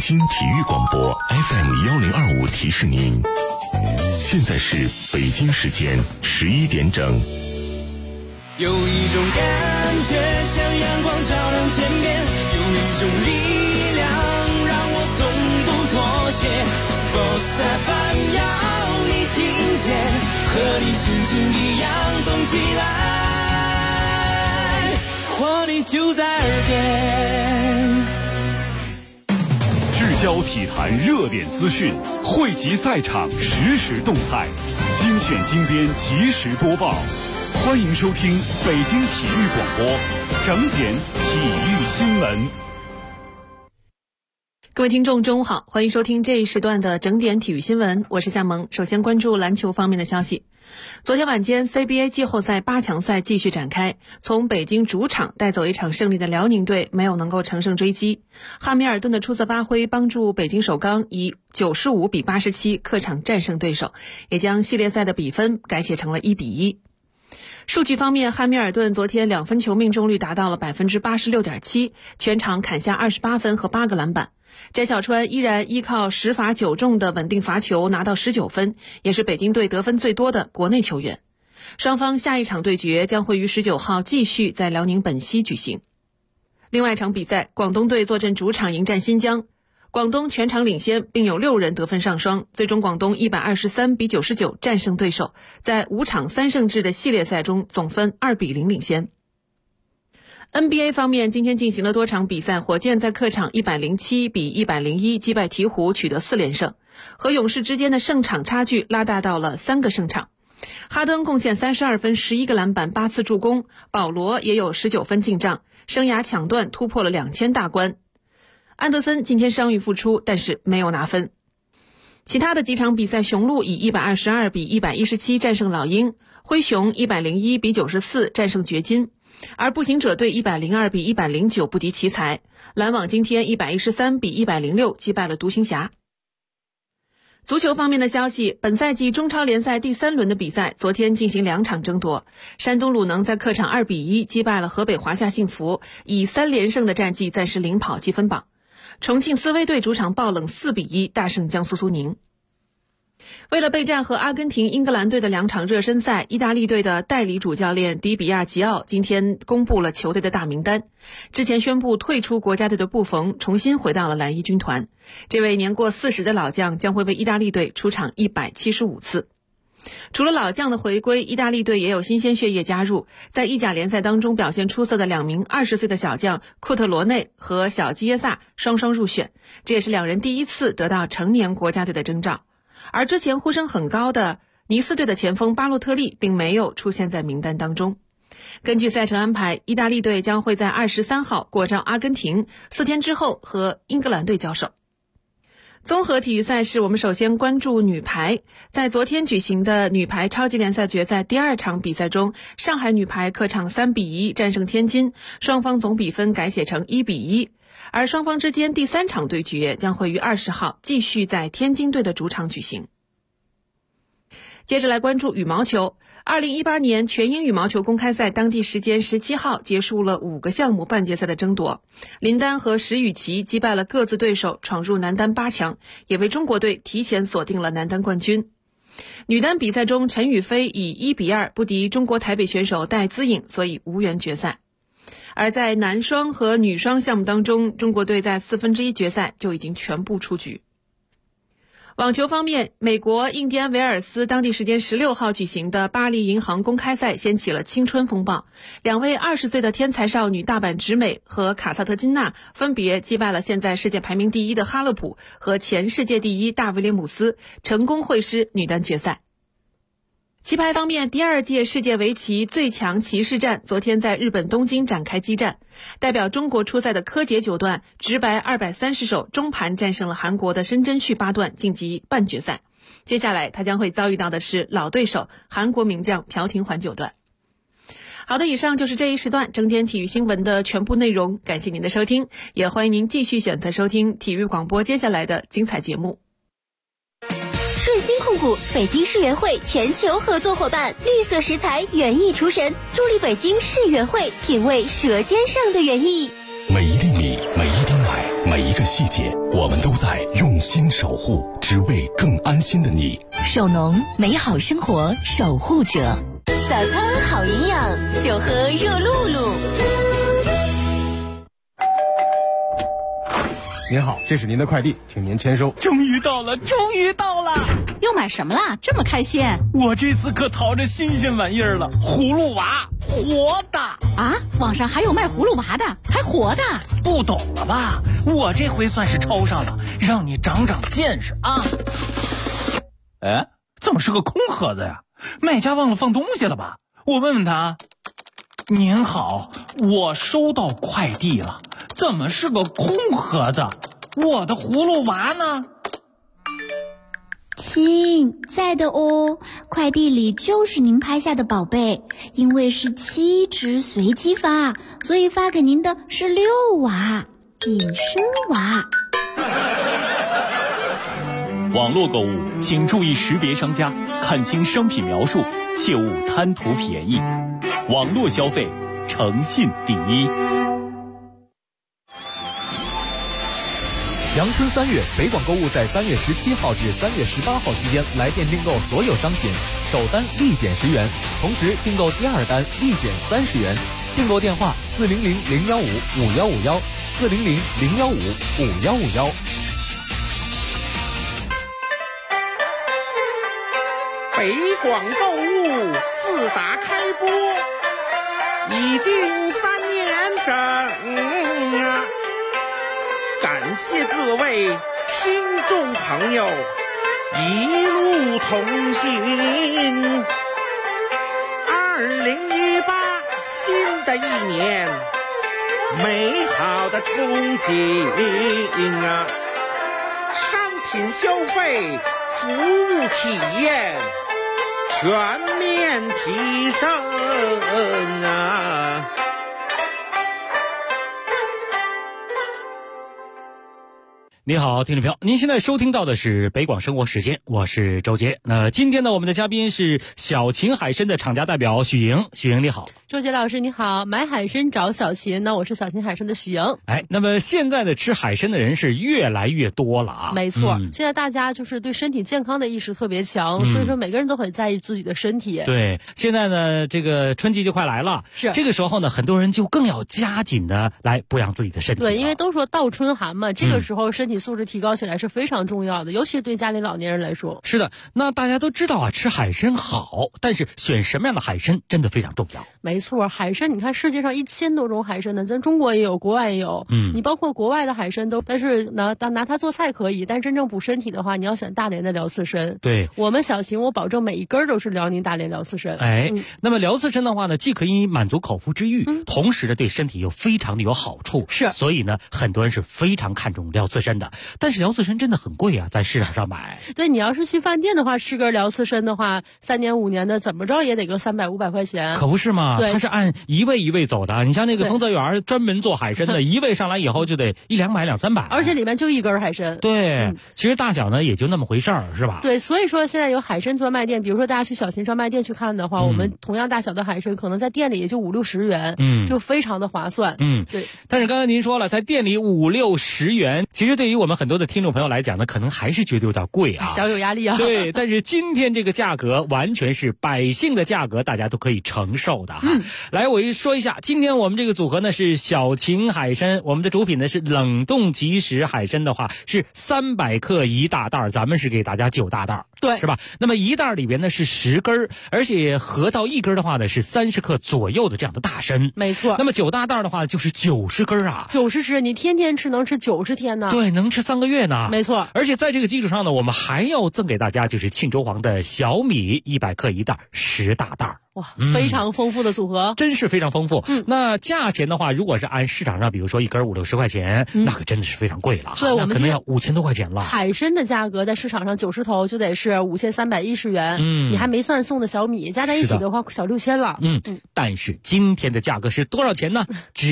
京体育广播 FM1025提示您，现在是北京时间11点整。 有一种感觉像阳光照亮天边，有一种力量让我从不妥协。Sports FM 要你听见，和你心情一样动起来，活力就在耳边。 聚焦体坛热点资讯，汇集赛场实时动态，精选精编及时播报。欢迎收听北京体育广播整点体育新闻。 各位听众中午好，欢迎收听这一时段的整点体育新闻，我是夏萌。首先关注篮球方面的消息。昨天晚间 CBA 季后赛8强赛继续展开，从北京主场带走一场胜利的辽宁队没有能够乘胜追击，汉密尔顿的出色发挥帮助北京首钢以95比87客场战胜对手，也将系列赛的比分改写成了1比1。数据方面，汉密尔顿昨天2分球命中率达到了 86.7%， 全场砍下28分和8个篮板。翟小川依然依靠10罚9中的稳定罚球拿到19分，也是北京队得分最多的国内球员。双方下一场对决将会于19号继续在辽宁本溪举行。另外一场比赛，广东队坐镇主场迎战新疆，广东全场领先，并有6人得分上双，最终广东123比99战胜对手，在5场3胜制的系列赛中总分2比0领先。NBA 方面，今天进行了多场比赛，火箭在客场107比101击败鹈鹕，取得4连胜，和勇士之间的胜场差距拉大到了3个胜场。哈登贡献32分11个篮板8次助攻，保罗也有19分进账，生涯抢断突破了2000大关。安德森今天伤愈复出，但是没有拿分。其他的几场比赛，雄鹿以122比117战胜老鹰，灰熊101比94战胜掘金，而步行者队102比109不敌奇才，篮网今天113比106击败了独行侠。足球方面的消息，本赛季中超联赛第3轮的比赛昨天进行2场争夺，山东鲁能在客场2比1击败了河北华夏幸福，以3连胜的战绩暂时领跑积分榜。重庆斯威队主场爆冷4比1大胜江苏苏宁。为了备战和阿根廷、英格兰队的2场热身赛，意大利队的代理主教练迪比亚吉奥今天公布了球队的大名单。之前宣布退出国家队的布冯重新回到了蓝衣军团，这位年过40的老将将会为意大利队出场175次。除了老将的回归，意大利队也有新鲜血液加入，在意甲联赛当中表现出色的2名20岁的小将库特罗内和小基耶萨双双入选，这也是2人第一次得到成年国家队的征召。而之前呼声很高的尼斯队的前锋巴洛特利并没有出现在名单当中。根据赛程安排，意大利队将会在23号过招阿根廷，4天之后和英格兰队交手。综合体育赛事，我们首先关注女排。在昨天举行的女排超级联赛决赛第2场比赛中，上海女排客场3比1战胜天津，双方总比分改写成1比1。而双方之间第3场对决将会于20号继续在天津队的主场举行。接着来关注羽毛球。2018年全英羽毛球公开赛当地时间17号结束了5个项目半决赛的争夺，林丹和石宇奇击败了各自对手，闯入男单8强，也为中国队提前锁定了男单冠军。女单比赛中，陈雨菲以1比2不敌中国台北选手戴资颖，所以无缘决赛。而在男双和女双项目当中，中国队在1/4决赛就已经全部出局。网球方面，美国印第安维尔斯当地时间16号举行的巴黎银行公开赛掀起了青春风暴，2位20岁的天才少女大阪直美和卡萨特金娜分别击败了现在世界排名第1的哈勒普和前世界第1大威廉姆斯，成功会师女单决赛。棋牌方面，第2届世界围棋最强棋士战昨天在日本东京展开激战，代表中国出赛的柯洁9段直白230手中盘战胜了韩国的申真旭8段晋级半决赛。接下来他将会遭遇到的是老对手韩国名将朴廷桓9段。好的，以上就是这一时段整点体育新闻的全部内容，感谢您的收听，也欢迎您继续选择收听体育广播接下来的精彩节目。 顺鑫控股北京世园会全球合作伙伴，绿色食材园艺厨神，助力北京世园会品味舌尖上的园艺。 每一粒米，每一滴奶， 每一个细节，我们都在用心守护，只为更安心的你。 守农，美好生活守护者。 早餐好营养，就喝热露露。 您好，这是您的快递，请您签收。 终于到了，终于到了！ 又买什么啦？这么开心？ 我这次可淘着新鲜玩意儿了，葫芦娃，活的啊！网上还有卖葫芦娃的，还活的？ 不懂了吧？我这回算是抽上了，让你长长见识啊！哎，怎么是个空盒子呀？卖家忘了放东西了吧？我问问他。您好，我收到快递了，怎么是个空盒子？我的葫芦娃呢？ 亲，在的哦，快递里就是您拍下的宝贝，因为是7只随机发，所以发给您的是6娃，隐身娃。 网络购物请注意识别商家，看清商品描述，切勿贪图便宜。网络消费，诚信第一。 阳春3月，北广购物在3月17号至3月18号期间来店订购所有商品，首单立减10元，同时订购第2单立减30元。订购电话400-015-5151，400-015-5151。 北广购物自打开播已经3年整啊，感谢各位听众朋友一路同行。2018新的一年，美好的憧憬啊，商品消费，服务体验全面提升啊！ 你好，听众朋友，您现在收听到的是北广生活时间，我是周杰。那今天呢，我们的嘉宾是小秦海参的厂家代表许莹。许莹你好。 周杰老师你好，买海参找小秦，那我是小秦海参的许莹。 哎，那么现在的吃海参的人是越来越多了啊。 没错，现在大家就是对身体健康的意识特别强，所以说每个人都很在意自己的身体。 对，现在呢，这个春季就快来了， 是这个时候呢，很多人就更要加紧的来补养自己的身体。 对，因为都说倒春寒嘛，这个时候身体素质提高起来是非常重要的，尤其是对家里老年人来说。 是的，那大家都知道啊，吃海参好，但是选什么样的海参真的非常重要。 没错，海参你看世界上1000多种海参呢，咱中国也有，国外也有。你包括国外的海参都，但是拿它做菜可以，但真正补身体的话，你要选大连的辽刺参。 对， 我们小秦，我保证每一根都是辽宁大连辽刺参。 哎，那么辽刺参的话呢，既可以满足口腹之欲，同时呢对身体又非常的有好处。 是， 所以呢很多人是非常看重辽刺参的。但是辽刺参真的很贵啊，在市场上买。 对，你要是去饭店的话，吃根辽刺参的话，3年5年的怎么着也得个300、500块钱。 可不是嘛？ 对， 它是按一位一位走的。你像那个丰泽园专门做海参的，一位上来以后就得100-200、200-300， 而且里面就一根海参。 对，其实大小呢也就那么回事儿，是吧？ 对，所以说现在有海参专卖店，比如说大家去小秦专卖店去看的话，我们同样大小的海参可能在店里也就50-60元，就非常的划算。对。 但是刚才您说了，在店里50-60元，其实对于我们很多的听众朋友来讲呢，可能还是觉得有点贵啊， 小有压力啊。 对，但是今天这个价格完全是百姓的价格，大家都可以承受的哈。来，我说一下，今天我们这个组合呢是小秦海参，我们的主品呢是冷冻即食海参的话是300克1大袋，咱们是给大家9大袋， 对， 是吧？那么1袋里边呢是10根，而且合到1根的话呢是30克左右的这样的大参， 没错。 那么9大袋的话就是90根啊 ，90只，你天天吃能吃90天呢？ 对，能吃3个月呢。 没错。 而且在这个基础上呢，我们还要赠给大家就是庆州黄的小米100克1袋10大袋。 哇，非常丰富的组合， 真是非常丰富。那价钱的话，如果是按市场上，比如说1根50-60块钱，那可真的是非常贵了。 对，我们可能要5000多块钱了。 海参的价格在市场上90头就得是5310元，你还没算送的小米，加在一起的话小6000了。 但是今天的价格是多少钱呢？只要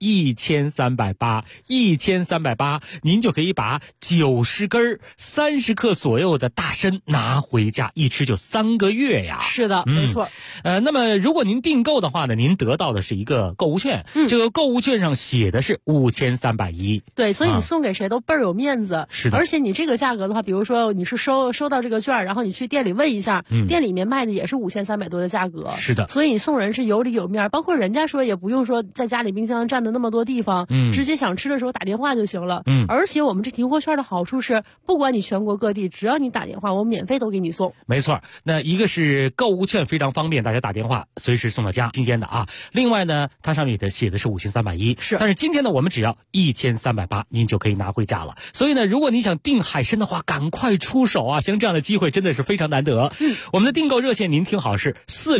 1380，1380，您就可以把90根30克左右的大参拿回家，一吃就3个月呀。 是的，没错。 那么如果您订购的话呢，您得到的是一个购物券，这个购物券上写的是5310。 对，所以你送给谁都倍儿有面子。 是的。 而且你这个价格的话，比如说你是收到这个券，然后你去店里问一下，店里面卖的也是5300多的价格。 是的。 所以你送人是有里有面，包括人家说也不用说在家里冰箱占的那么多地方，直接想吃的时候打电话就行了。而且我们这提货券的好处是，不管你全国各地，只要你打电话，我免费都给你送。 没错，那一个是购物券非常方便，大家打电话随时送到家，新鲜的啊。另外呢，它上面写的是5310， 是。 但是今天呢，我们只要1380，您就可以拿回家了。所以呢，如果你想订海参的话，赶快出手啊！像这样的机会真的是非常难得。我们的订购热线您听好是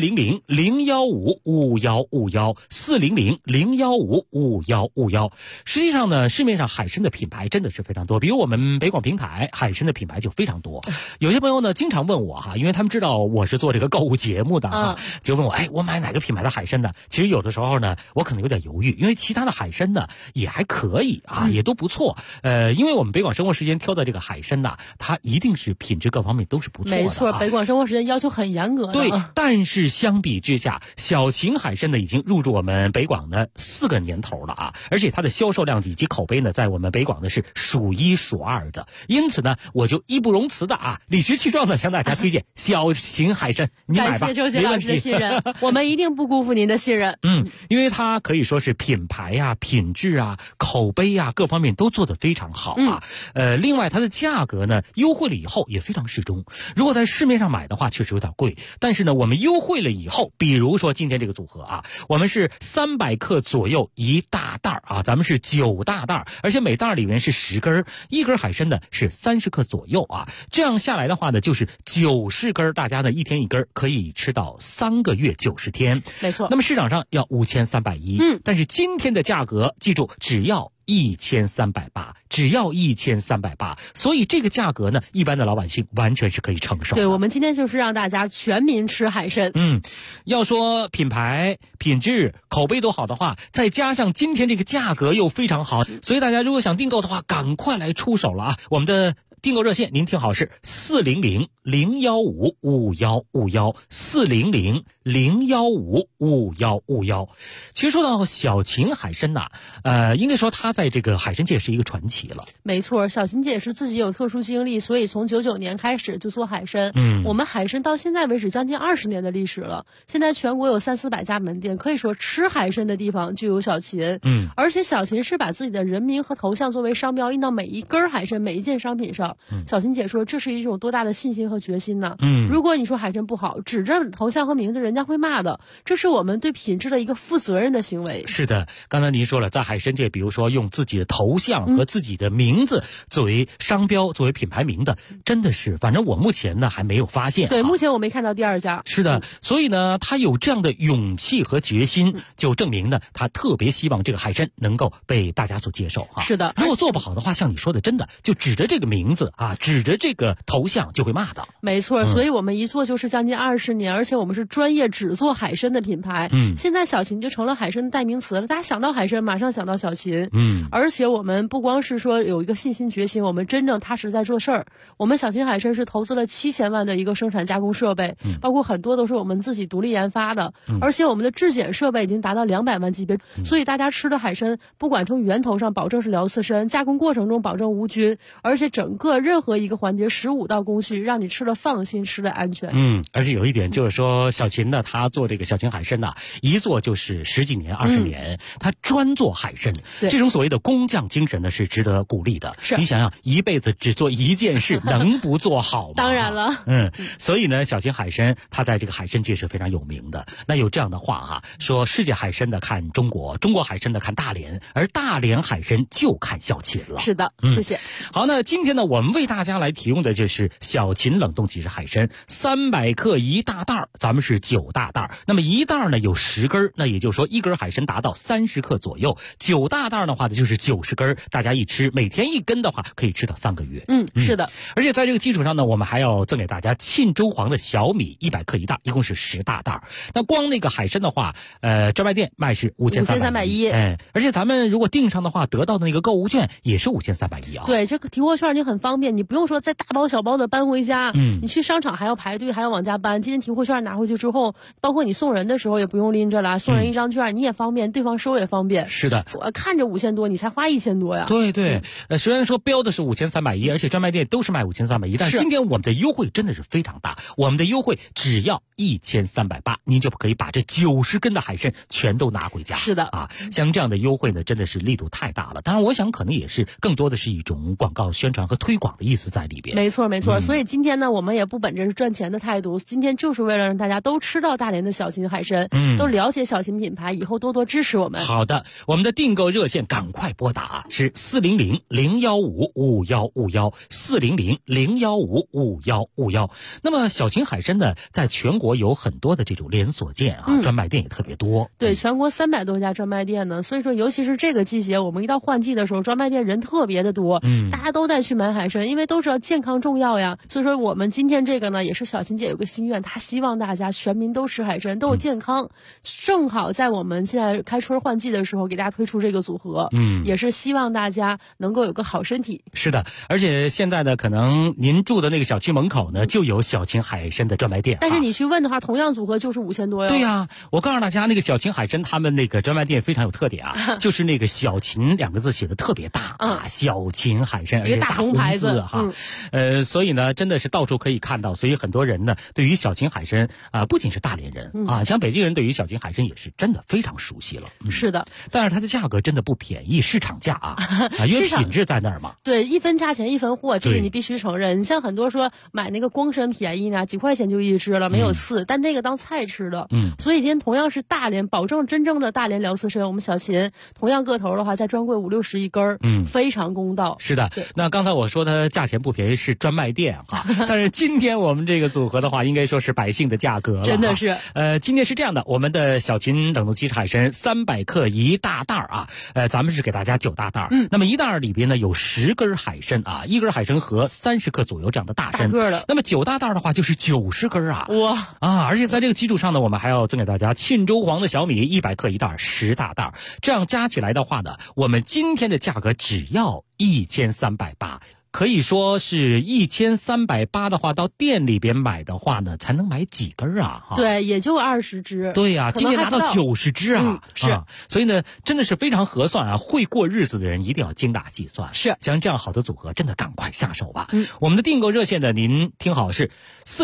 400-015-5151，400-015-5151。实际上呢，市面上海参的品牌真的是非常多，比如我们北广平台海参的品牌就非常多。有些朋友呢经常问我哈，因为他们知道我是做这个购物节目的就问我，我买哪个品牌的海参呢？其实有的时候呢，我可能有点犹豫，因为其他的海参呢也还可以啊，也都不错。因为我们北广生活时间挑的这个海参呢，它一定是品质各方面都是不错的。 没错，北广生活时间要求很严格的。 对，但是相比之下，小秦海参呢已经入驻我们北广的4个年头了啊，而且它的销售量以及口碑呢，在我们北广呢是数1数2的。因此呢，我就义不容辞的理直气壮的向大家推荐小秦海参，你买吧。 感谢周杰老师的信任，我们一定不辜负您的信任。 因为它可以说是品牌啊、品质啊、口碑啊各方面都做得非常好啊。另外它的价格呢优惠了以后也非常适中。如果在市面上买的话，确实有点贵，但是呢，我们优惠了以后，比如说今天这个组合我们是300克左右一大袋咱们是9大袋，而且每袋里面是10根，一根海参呢是30克左右这样下来的话呢，就是90根，大家呢一天一根，可以吃到3个月90天。 没错。 那么市场上要5310，但是今天的价格记住只要1380，只要1380，所以这个价格呢，一般的老百姓完全是可以承受的。 对，我们今天就是让大家全民吃海参。 要说品牌、品质、口碑都好的话，再加上今天这个价格又非常好，所以大家如果想订购的话，赶快来出手了我们的订购热线您听好是400-015-5151，400-015-5151。其实说到小秦海参应该说它在这个海参界是一个传奇了。 没错，小秦姐是自己有特殊经历，所以从99年开始就做海参。我们海参到现在为止将近20年的历史了，现在全国有300-400家门店，可以说吃海参的地方就有小秦。而且小秦是把自己的人名和头像作为商标印到每一根海参每一件商品上。小秦姐说这是一种多大的信心和决心呢？如果你说海参不好，指着头像和名字，人家会骂的。这是我们对品质的一个负责任的行为。 是的，刚才您说了，在海参界，比如说用自己的头像和自己的名字作为商标、作为品牌名的，真的是，反正我目前呢还没有发现。 对，目前我没看到第2家。 是的，所以呢，他有这样的勇气和决心，就证明呢，他特别希望这个海参能够被大家所接受是的， 如果做不好的话，像你说的，真的就指着这个名字指着这个头像就会骂的。 没错，所以我们一做就是将近20年，而且我们是专业只做海参的品牌。现在小秦就成了海参的代名词了，大家想到海参马上想到小秦。而且我们不光是说有一个信心决心，我们真正踏实在做事儿。我们小秦海参是投资了7000万的一个生产加工设备，包括很多都是我们自己独立研发的，而且我们的质检设备已经达到200万级别，所以大家吃的海参不管从源头上保证是辽刺参，加工过程中保证无菌，而且整个任何一个环节15道工序，让你吃了放心，吃了安全。 而且有一点就是说，小秦呢，他做这个小秦海参一做就是10几年、20年，他专做海参。这种所谓的工匠精神呢，是值得鼓励的。你想想，一辈子只做一件事，能不做好吗？ 当然了。 所以呢，小秦海参他在这个海参界是非常有名的。那有这样的话说世界海参的看中国，中国海参的看大连，而大连海参就看小秦了。 是的，谢谢。 好，那今天呢，我我们为大家来提供的就是小秦冷冻即食海参，300克1大袋，咱们是9大袋。那么1袋呢有10根，那也就是说1根海参达到30克左右，9大袋的话呢就是90根，大家一吃每天1根的话可以吃到3个月。 是的。 而且在这个基础上呢，我们还要赠给大家沁州黄的小米100克1袋，一共是10大袋。那光那个海参的话，专卖店卖是5310，而且咱们如果订上的话，得到的那个购物券也是5310啊。 对，这个提货券你很方便，你不用说再大包小包的搬回家，你去商场还要排队，还要往家搬。今天提货券拿回去之后，包括你送人的时候也不用拎着了，送人一张券，你也方便，对方收也方便。 是的， 我看着5000多，你才花1000多呀。 对对，虽然说标的是5310，而且专卖店都是卖5310，但是今天我们的优惠真的是非常大，我们的优惠只要1380，您就可以把这90根的海参全都拿回家。 是的啊，像这样的优惠呢，真的是力度太大了。当然，我想可能也是更多的是一种广告宣传和推广的意思在里边。 没错没错，所以今天呢，我们也不本着是赚钱的态度，今天就是为了让大家都吃到大连的小秦海参，都了解小秦品牌，以后多多支持我们。 好的，我们的订购热线赶快拨打是400-015-5151，400-015-5151。那么小秦海参呢，在全国有很多的这种连锁店啊，专卖店也特别多。 对，全国300多家专卖店呢，所以说尤其是这个季节，我们一到换季的时候，专卖店人特别的多，大家都在去买海参，因为都知道健康重要呀。所以说我们今天这个呢，也是小秦姐有个心愿，她希望大家全民都吃海参，都有健康。正好在我们现在开春换季的时候，给大家推出这个组合，也是希望大家能够有个好身体。 是的，而且现在呢，可能您住的那个小区门口呢，就有小秦海参的专卖店。 但是你去问的话，同样组合就是5000多哟。 对呀，我告诉大家，那个小秦海参他们那个专卖店非常有特点啊，就是那个小秦2个字写的特别大啊，小秦海参，而且大红牌子哈，所以呢，真的是到处可以看到，所以很多人呢，对于小秦海参啊，不仅是大连人啊，像北京人对于小秦海参也是真的非常熟悉了。 是的， 但是它的价格真的不便宜，市场价啊，因为品质在那儿嘛。 对，一分价钱一分货，这个你必须承认。你像很多说买那个光参便宜呢，几块钱就一只了，没有刺，但那个当菜吃的。所以今天同样是大连，保证真正的大连辽刺参，我们小秦同样个头的话，在专柜50-60一根，非常公道。 是的，那刚才我说它价钱不便宜是专卖店哈，但是今天我们这个组合的话，应该说是百姓的价格了。 真的是。 今天是这样的，我们的小秦冷冻即食海参300克1大袋啊，咱们是给大家9大袋。那么1袋里边呢有10根海参啊，1根海参和30克左右这样的大参。 大个了。 那么9大袋的话就是90根啊。 哇啊！而且在这个基础上呢，我们还要赠给大家沁州黄的小米100克1袋，10大袋，这样加起来的话呢，我们今天的价格只要1380。可以说是1380的话，到店里边买的话呢，才能买几根啊？ 对，也就20只。 对呀，今天拿到90只啊， 是， 所以呢，真的是非常合算啊！会过日子的人一定要精打细算。 是， 像这样好的组合，真的赶快下手吧。我们的订购热线呢，您听好是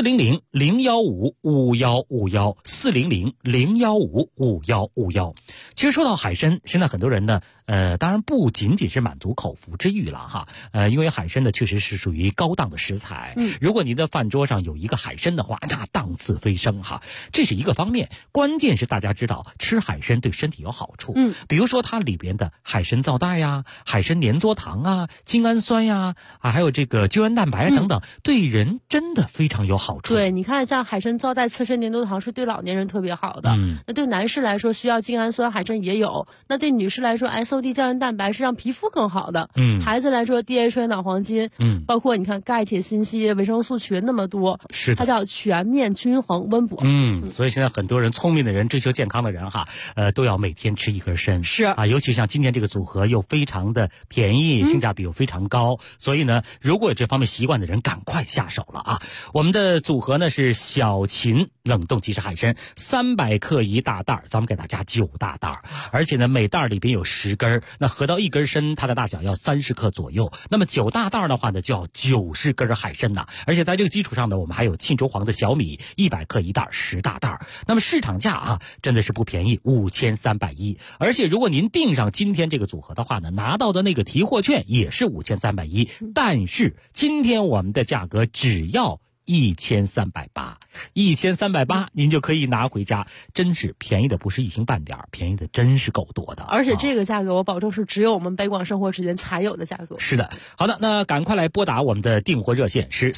400-015-5151，400-015-5151。其实说到海参，现在很多人呢，当然不仅仅是满足口腹之欲了哈，因为海参呢确实是属于高档的食材。如果您的饭桌上有一个海参的话，那档次飞升哈，这是一个方面。关键是大家知道吃海参对身体有好处，比如说它里边的海参皂带呀、海参粘唑糖啊、精氨酸呀，还有这个胶原蛋白等等，对人真的非常有好处。 对，你看像海参皂带、刺参粘唑糖是对老年人特别好的，那对男士来说需要精氨酸，海参也有；那对女士来说 SOD 胶原蛋白是让皮肤更好的，孩子来说 DHA 脑黄金，包括你看钙、铁、锌、硒、维生素群那么多， 是它叫全面均衡温补。 所以现在很多人聪明的人、追求健康的人哈，都要每天吃1根参。 是啊，尤其像今天这个组合又非常的便宜，性价比又非常高，所以呢，如果有这方面习惯的人，赶快下手了啊！我们的组合呢是小秦冷冻即食海参300克1大袋，咱们给大家9大袋，而且呢每袋里边有10根，那合到1根参，它的大小要30克左右。那么9大袋的话呢，就要90根海参呐。而且在这个基础上呢，我们还有沁州黄的小米100克1袋，10大袋。那么市场价啊，真的是不便宜，5310。而且如果您订上今天这个组合的话呢，拿到的那个提货券也是5310。但是今天我们的价格只要 1380，1380，您就可以拿回家，真是便宜的不是一星半点，便宜的真是够多的。 而且这个价格我保证是只有我们北广生活时间才有的价格。 是的，好的，那赶快来拨打我们的订货热线是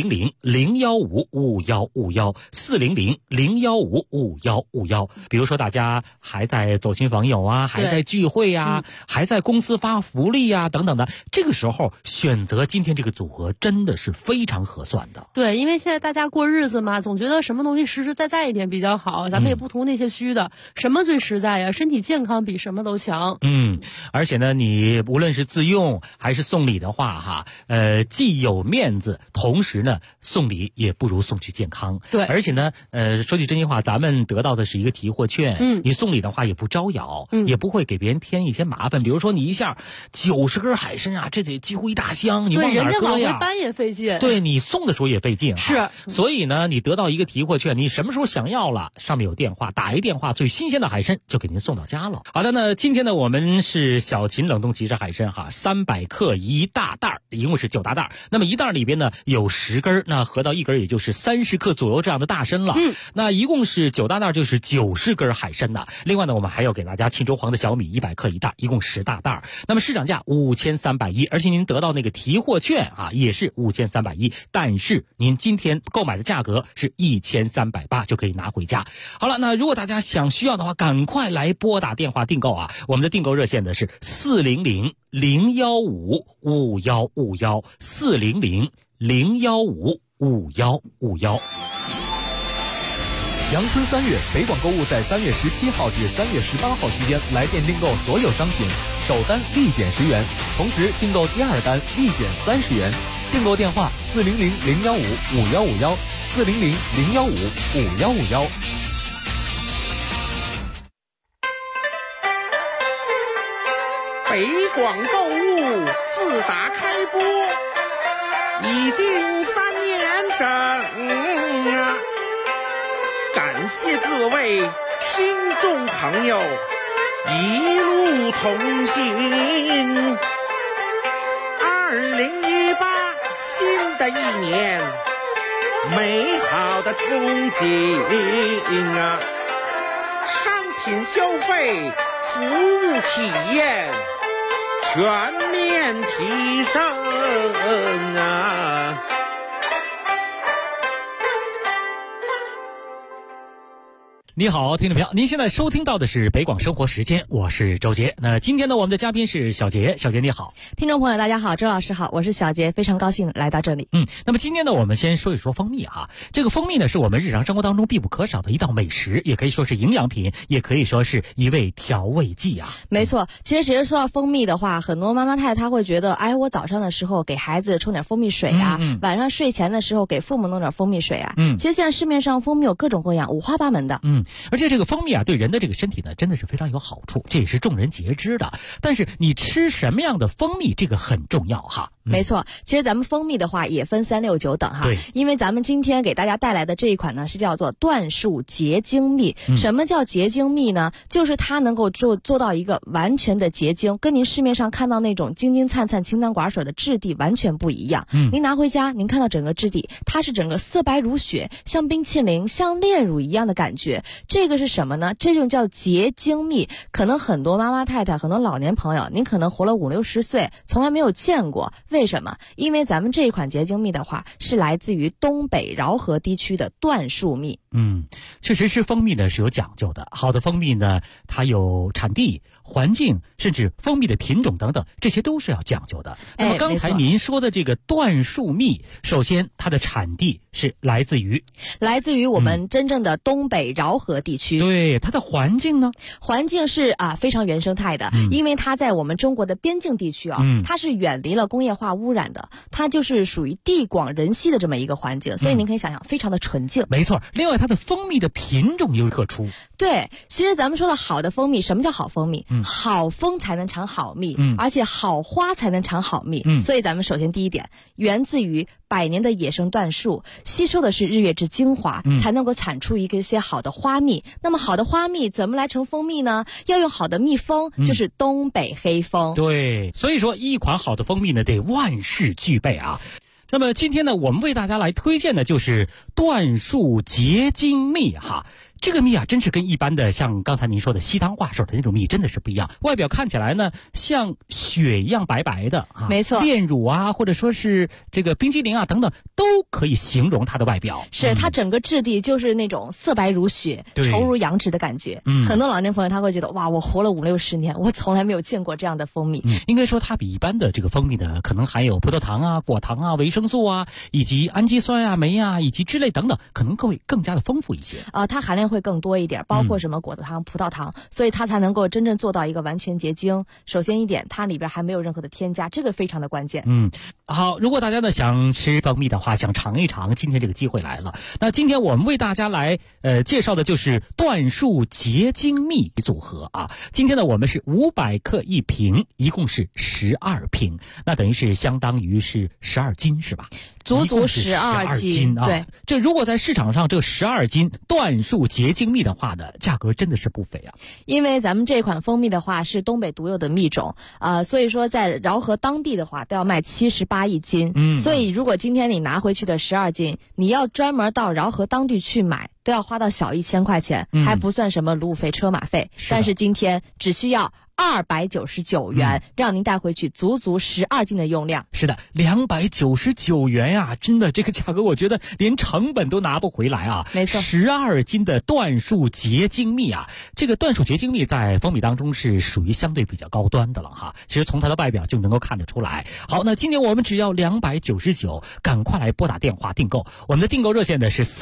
400-015-5151，400-015-5151。比如说大家还在走亲访友啊，还在聚会啊，还在公司发福利啊等等的，这个时候选择今天这个组合真的是非常合算的。 对，因为现在大家过日子嘛，总觉得什么东西实实在在一点比较好，咱们也不图那些虚的，什么最实在呀？身体健康比什么都强。 而且呢，你无论是自用还是送礼的话哈，既有面子，同时呢送礼也不如送去健康。 对， 而且呢，说句真心话，咱们得到的是一个提货券，你送礼的话也不招摇，也不会给别人添一些麻烦。比如说你一下90根海参啊，这得几乎一大箱，你往哪儿搁呀？ 对，人家往回搬也费劲。 对，你送的时候也费劲。 是， 所以呢，你得到一个提货券，你什么时候想要了，上面有电话，打一电话，最新鲜的海参就给您送到家了。好的，那今天呢，我们是小秦冷冻即食海参哈，300克一大袋，一共是9大袋。那么一袋里边呢有10根，那合到一根也就是30克左右这样的大参了。那一共是9大袋，就是90根海参的。另外呢，我们还要给大家沁州黄的小米100克一袋，一共10大袋。那么市场价5310，而且您得到那个提货券啊，也是5310，但是您今天购买的价格是1380，就可以拿回家。好了，那如果大家需要的话，赶快来拨打电话订购啊！我们的订购热线呢是400-015-5151，400-015-5151。 阳春3月，北广购物在3月17号至3月18号期间来店订购所有商品，首单立减10元，同时订购第二单立减30元。订购电话400-015-5151，400-015-5151。 北广购物自打开播已经3年整啊！感谢各位听众朋友一路同行。2018新的一年，美好的憧憬啊！商品消费，服务体验全面提升啊！ 你好，听众朋友，您现在收听到的是北广生活时间，我是周杰。那今天呢，我们的嘉宾是小杰，小杰你好。 听众朋友大家好，周老师好，我是小杰，非常高兴来到这里。 那么今天呢，我们先说一说蜂蜜哈。这个蜂蜜呢，是我们日常生活当中必不可少的一道美食，也可以说是营养品，也可以说是一味调味剂啊。 没错，其实说到蜂蜜的话，很多妈妈太太她会觉得，哎，我早上的时候给孩子冲点蜂蜜水啊，晚上睡前的时候给父母弄点蜂蜜水啊。其实现在市面上蜂蜜有各种各样，五花八门的。 而且这个蜂蜜啊，对人的这个身体呢，真的是非常有好处，这也是众人皆知的。但是你吃什么样的蜂蜜，这个很重要哈。 没错，其实咱们蜂蜜的话也分3、6、9等哈。 对， 因为咱们今天给大家带来的这一款呢，是叫做椴树结晶蜜。什么叫结晶蜜呢？就是它能够做到一个完全的结晶，跟您市面上看到那种晶晶灿灿、清汤寡水的质地完全不一样。您拿回家，您看到整个质地，它是整个色白如雪，像冰淇淋、像炼乳一样的感觉。这个是什么呢？这种叫结晶蜜，可能很多妈妈太太、很多老年朋友，您可能活了50、60岁，从来没有见过。为什么？因为咱们这一款结晶蜜的话，是来自于东北饶河地区的椴树蜜。 确实吃蜂蜜呢是有讲究的。好的蜂蜜呢，它有产地、环境，甚至蜂蜜的品种等等，这些都是要讲究的。那么刚才您说的这个椴树蜜，首先它的产地是来自于我们真正的东北饶河地区。 对，它的环境呢？ 环境是非常原生态的，因为它在我们中国的边境地区它是远离了工业化污染的，它就是属于地广人稀的这么一个环境，所以您可以想想，非常的纯净。 没错，另外它的蜂蜜的品种又特殊。 对，其实咱们说的好的蜂蜜，什么叫好蜂蜜？好蜂才能产好蜜，而且好花才能产好蜜。所以咱们首先第一点，源自于100年的野生椴树，吸收的是日月之精华，才能够产出一些好的花蜜。那么好的花蜜怎么来成蜂蜜呢？要用好的蜜蜂，就是东北黑蜂。 对，所以说一款好的蜂蜜呢，得万事俱备啊。 那么今天呢，我们为大家来推荐的就是椴树结晶蜜哈。这个蜜啊，真是跟一般的像刚才您说的稀汤挂手的那种蜜真的是不一样。外表看起来呢，像雪一样白白的啊， 没错， 炼乳啊，或者说是这个冰激凌啊等等，都可以形容它的外表。 是它整个质地就是那种色白如雪、稠如羊脂的感觉。很多老年朋友他会觉得哇，我活了50-60年，我从来没有见过这样的蜂蜜。 应该说它比一般的这个蜂蜜呢，可能含有葡萄糖啊、果糖啊、维生素啊，以及氨基酸啊、酶啊以及脂类等等，可能会更加的丰富一些。 它含量会更多一点，包括什么果糖、葡萄糖，所以它才能够真正做到一个完全结晶。首先一点，它里边还没有任何的添加，这个非常的关键。 好，如果大家呢想吃蜂蜜的话，想尝一尝，今天这个机会来了。那今天我们为大家来介绍的就是椴树结晶蜜组合啊。今天呢我们是500克1瓶，一共是12瓶，那等于是相当于是12斤是吧？ 足足12斤啊！ 对， 这如果在市场上这12斤椴树结晶蜜的话呢，价格真的是不菲啊。 因为咱们这款蜂蜜的话是东北独有的蜜种，所以说在饶河当地的话都要卖78一斤。所以如果今天你拿回去的12斤，你要专门到饶河当地去买，都要花到小1000块钱，还不算什么路费、车马费。但是今天只需要299元，让您带回去足足12斤的用量。 是的，299元呀，真的这个价格我觉得连成本都拿不回来啊。 没错 ，12斤的椴树结晶蜜啊，这个椴树结晶蜜在蜂蜜当中是属于相对比较高端的了哈。其实从它的外表就能够看得出来。好，那今天我们只要299，赶快来拨打电话订购。我们的订购热线呢是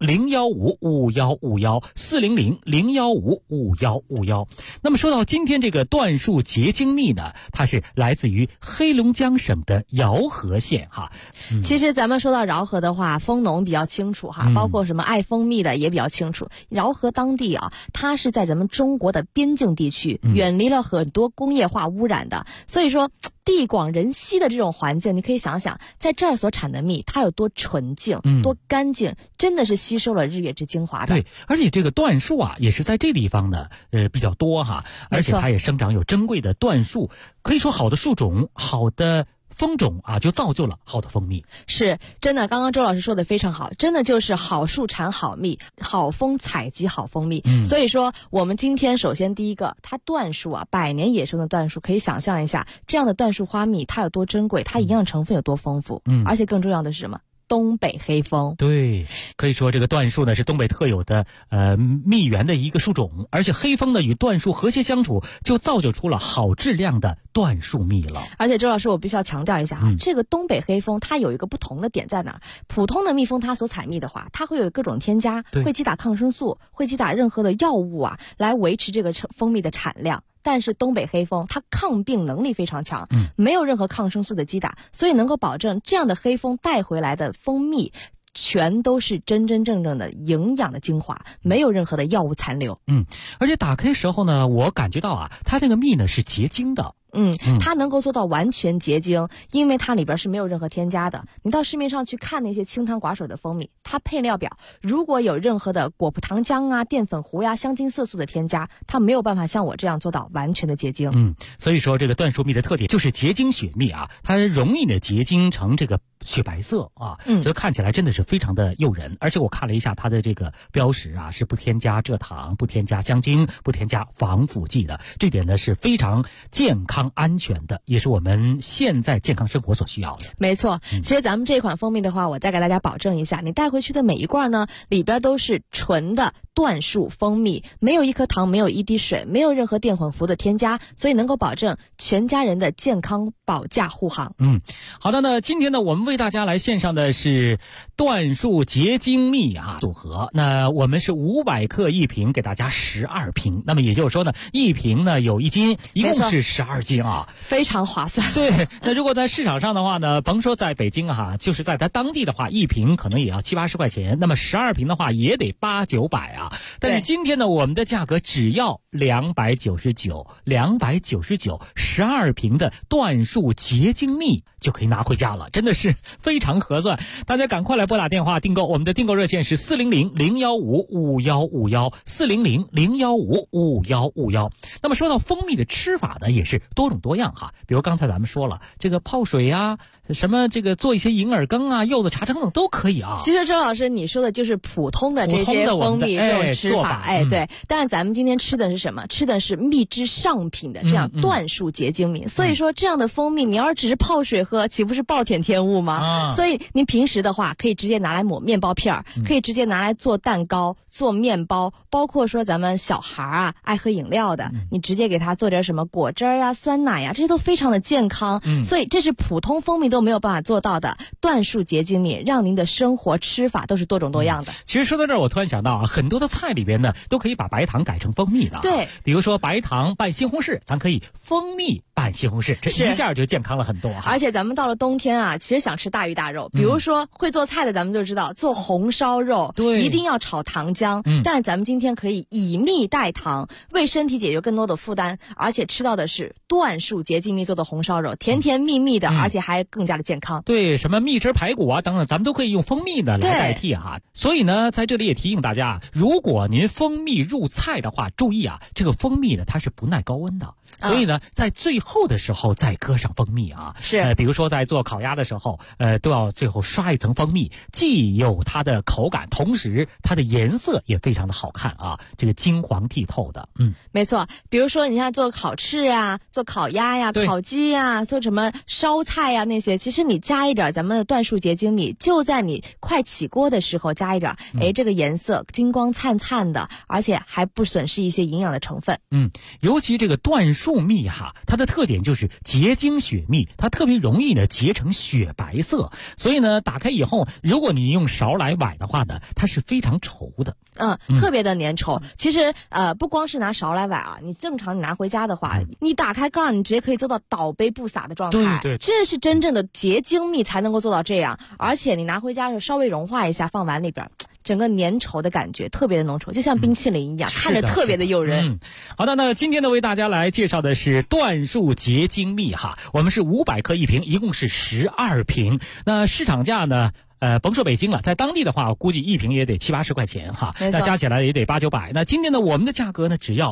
400-015-5151，400-015-5151。那么说到今天这个椴树结晶蜜呢，它是来自于黑龙江省的饶河县哈。 其实咱们说到饶河的话，蜂农比较清楚哈，包括什么爱蜂蜜的也比较清楚。饶河当地啊，它是在咱们中国的边境地区，远离了很多工业化污染的，所以说地广人稀的这种环境，你可以想想，在这儿所产的蜜，它有多纯净、多干净，真的是吸收了日月之精华的。 对，而且这个椴树啊，也是在这地方呢，比较多哈，而且它也生长有珍贵的椴树，可以说好的树种、好的蜂种啊，就造就了好的蜂蜜。 是真的，刚刚周老师说的非常好，真的就是好树产好蜜，好蜂采集好蜂蜜。所以说我们今天首先第一个，它椴树啊，100年野生的椴树，可以想象一下这样的椴树花蜜它有多珍贵，它营养成分有多丰富。而且更重要的是什么？东北黑蜂。 对，可以说这个椴树呢是东北特有的蜜源的一个树种，而且黑蜂呢与椴树和谐相处，就造就出了好质量的椴树蜜了。 而且周老师，我必须要强调一下啊，这个东北黑蜂它有一个不同的点在哪儿？普通的蜜蜂它所采蜜的话，它会有各种添加，会击打抗生素，会击打任何的药物啊，来维持这个蜂蜜的产量。但是东北黑蜂它抗病能力非常强，没有任何抗生素的击打，所以能够保证这样的黑蜂带回来的蜂蜜全都是真真正正的营养的精华，没有任何的药物残留。 而且打开时候呢，我感觉到啊，它那个蜜呢是结晶的。 它能够做到完全结晶，因为它里边是没有任何添加的。你到市面上去看那些清汤寡水的蜂蜜，它配料表如果有任何的果葡糖浆啊、淀粉糊呀、香精色素的添加，它没有办法像我这样做到完全的结晶。 所以说这个椴树蜜的特点就是结晶雪蜜啊，它容易的结晶成这个雪白色啊，所以看起来真的是非常的诱人。而且我看了一下它的这个标识啊，是不添加蔗糖、不添加香精、不添加防腐剂的，这点呢是非常健康安全的，也是我们现在健康生活所需要的。 没错，其实咱们这款蜂蜜的话，我再给大家保证一下，你带回去的每一罐呢，里边都是纯的椴树蜂蜜，没有一颗糖，没有一滴水，没有任何淀粉糊的添加，所以能够保证全家人的健康保驾护航。 好的呢，今天呢我们为大家来献上的是椴树结晶蜜组合，那我们是500克1瓶，给大家12瓶，那么也就是说呢，一瓶呢有1斤，一共是12斤啊， 非常划算。 对，那如果在市场上的话呢，甭说在北京啊，就是在它当地的话，一瓶可能也要70-80块钱，那么12瓶的话也得800-900啊。但是今天呢，我们的价格只要299，12瓶的椴树结晶蜜就可以拿回家了，真的是非常合算。大家赶快来拨打电话订购，我们的订购热线是400-015-5151，400-015-5151。那么说到蜂蜜的吃法呢，也是多种多样哈。比如刚才咱们说了，这个泡水啊，什么这个做一些银耳羹啊、柚子茶等等都可以啊。 其实周老师你说的就是普通的这些蜂蜜这种吃法，对。但是咱们今天吃的是什么？吃的是蜜之上品的这样椴树结晶蜜。所以说这样的蜂蜜，你要是只是泡水喝，岂不是暴殄天物吗？所以您平时的话，可以直接拿来抹面包片，可以直接拿来做蛋糕、做面包，包括说咱们小孩啊爱喝饮料的，你直接给他做点什么果汁啊、酸奶呀，这些都非常的健康。所以这是普通蜂蜜都没有办法做到的椴树结晶蜜，让您的生活吃法都是多种多样的。 其实说到这儿，我突然想到啊，很多的菜里边呢都可以把白糖改成蜂蜜的。 对， 比如说白糖拌西红柿，咱可以蜂蜜拌西红柿，这一下就健康了很多。 而且咱们到了冬天啊，其实想吃大鱼大肉，比如说会做菜的咱们就知道，做红烧肉一定要炒糖浆，但是咱们今天可以以蜜代糖，为身体解决更多的负担，而且吃到的是椴树结晶蜜做的红烧肉，甜甜蜜蜜的，而且还更加的健康。 对，什么蜜汁排骨啊等等，咱们都可以用蜂蜜呢来代替哈。所以呢，在这里也提醒大家，如果您蜂蜜入菜的话，注意啊，这个蜂蜜呢它是不耐高温的，所以呢，在最后的时候再搁上蜂蜜啊。 是， 比如说在做烤鸭的时候，都要最后刷一层蜂蜜，既有它的口感，同时它的颜色也非常的好看啊，这个金黄剔透的。 没错。比如说你像做烤翅啊、做烤鸭呀、烤鸡呀、做什么烧菜呀那些，其实你加一点咱们的椴树结晶蜜，就在你快起锅的时候加一点，这个颜色金光灿灿的，而且还不损失一些营养的成分。 尤其这个椴树蜜哈，它的特点就是结晶雪蜜，它特别容易呢结成雪白色，所以呢打开以后，如果你用勺来崴的话呢，它是非常稠的。 特别的粘稠。其实不光是拿勺来崴啊，你正常你拿回家的话，你打开盖儿，你直接可以做到倒杯不洒的状态。 对， 这是真正的结晶蜜才能够做到这样。而且你拿回家时稍微融化一下，放碗里边，整个粘稠的感觉特别的浓稠，就像冰淇淋一样，看着特别的诱人。 好的，那今天呢为大家来介绍的是椴树结晶蜜哈，我们是500克一瓶，一共是12瓶。那市场价呢？甭说北京了，在当地的话，我估计一瓶也得70-80块钱哈，那加起来也得800-900。那今天呢，我们的价格呢只要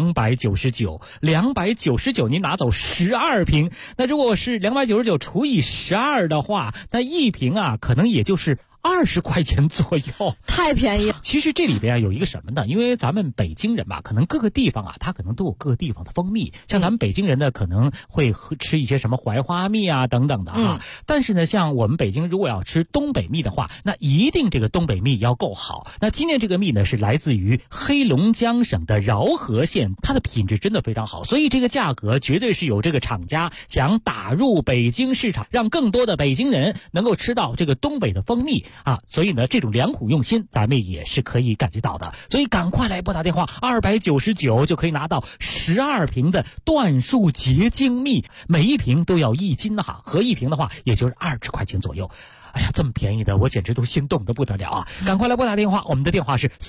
299，299您拿走12瓶。那如果是299除以12的话，那一瓶啊，可能也就是20块钱左右， 太便宜。 其实这里边有一个什么呢？因为咱们北京人吧，可能各个地方啊，它可能都有各个地方的蜂蜜。像咱们北京人呢，可能会吃一些什么槐花蜜啊等等的哈。但是呢，像我们北京如果要吃东北蜜的话，那一定这个东北蜜要够好。那今天这个蜜呢，是来自于黑龙江省的饶河县，它的品质真的非常好，所以这个价格绝对是有这个厂家想打入北京市场，让更多的北京人能够吃到这个东北的蜂蜜。所以呢，这种良苦用心，咱们也是可以感觉到的。所以赶快来拨打电话，299就可以拿到12瓶的椴树结晶蜜，每一瓶都要1斤哈，合一瓶的话也就是20块钱左右。哎呀，这么便宜的，我简直都心动得不得了啊！赶快来拨打电话，我们的电话是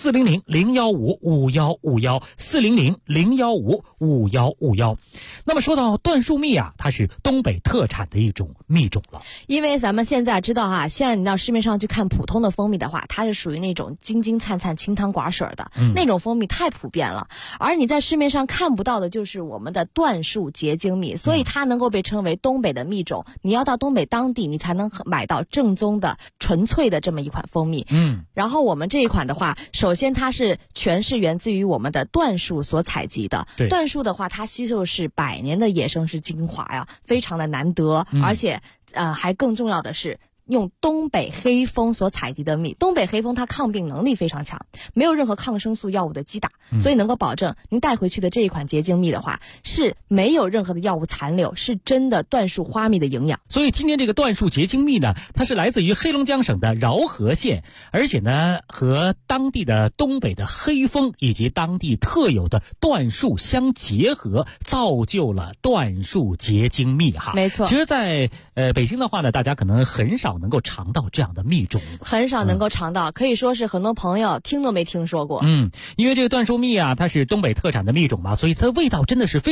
400-015-5151，400-015-5151。那么说到椴树蜜啊，它是东北特产的一种蜜种了。 因为咱们现在知道哈，现在你到市面上去看普通的蜂蜜的话，它是属于那种金金灿灿、清汤寡水的，那种蜂蜜太普遍了。而你在市面上看不到的就是我们的椴树结晶蜜，所以它能够被称为东北的蜜种。你要到东北当地，你才能买到正宗的纯粹的这么一款蜂蜜。然后我们这一款的话，首先它是全是源自于我们的椴树所采集的。椴树的话，它吸收是100年的野生式精华呀，非常的难得，而且还更重要的是用东北黑蜂所采集的蜜。东北黑蜂它抗病能力非常强，没有任何抗生素药物的击打，所以能够保证您带回去的这一款结晶蜜的话是没有任何的药物残留，是真的椴树花蜜的营养。 所以今天这个椴树结晶蜜呢，它是来自于黑龙江省的饶河县，而且呢和当地的东北的黑蜂以及当地特有的椴树相结合，造就了椴树结晶蜜哈。 没错。 其实在北京的话呢，大家可能很少能够尝到这样的蜜种， 很少能够尝到，可以说是很多朋友听都没听说过。 因为这个椴树蜜啊，它是东北特产的蜜种嘛，所以它的味道真的是非常的清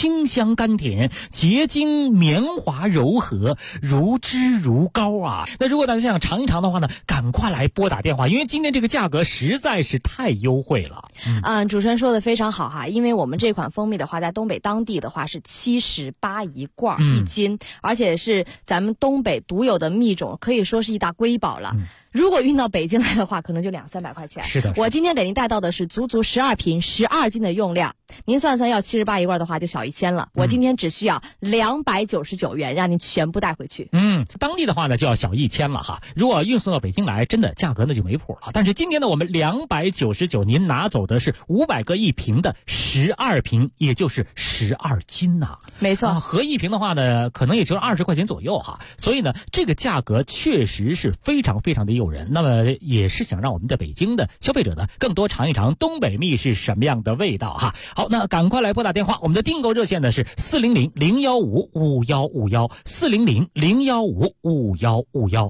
清香甘甜，结晶绵滑柔和，如脂如膏啊。那如果大家想尝一尝的话呢，赶快来拨打电话，因为今天这个价格实在是太优惠了。 主持人说的非常好哈，因为我们这款蜂蜜的话，在东北当地的话是78一罐1斤，而且是咱们东北独有的蜜种，可以说是一大瑰宝了。如果运到北京来的话，可能就200-300块钱。 是的， 我今天给您带到的是足足12瓶，12斤的用量。您算算，要78一罐的话，就小1000了。我今天只需要299元，让您全部带回去。 当地的话呢，就要小1000了哈。如果运送到北京来，真的价格呢就没谱了。但是今天呢，我们299，您拿走的是500个1瓶的12瓶，也就是12斤呐。 没错， 合1瓶的话呢，可能也就是20块钱左右哈。所以呢，这个价格确实是非常非常的诱人。那么也是想让我们的北京的消费者呢，更多尝一尝东北蜜是什么样的味道哈。好，那赶快来拨打电话，我们的订购热线呢是400-015-5151，400-015-5151。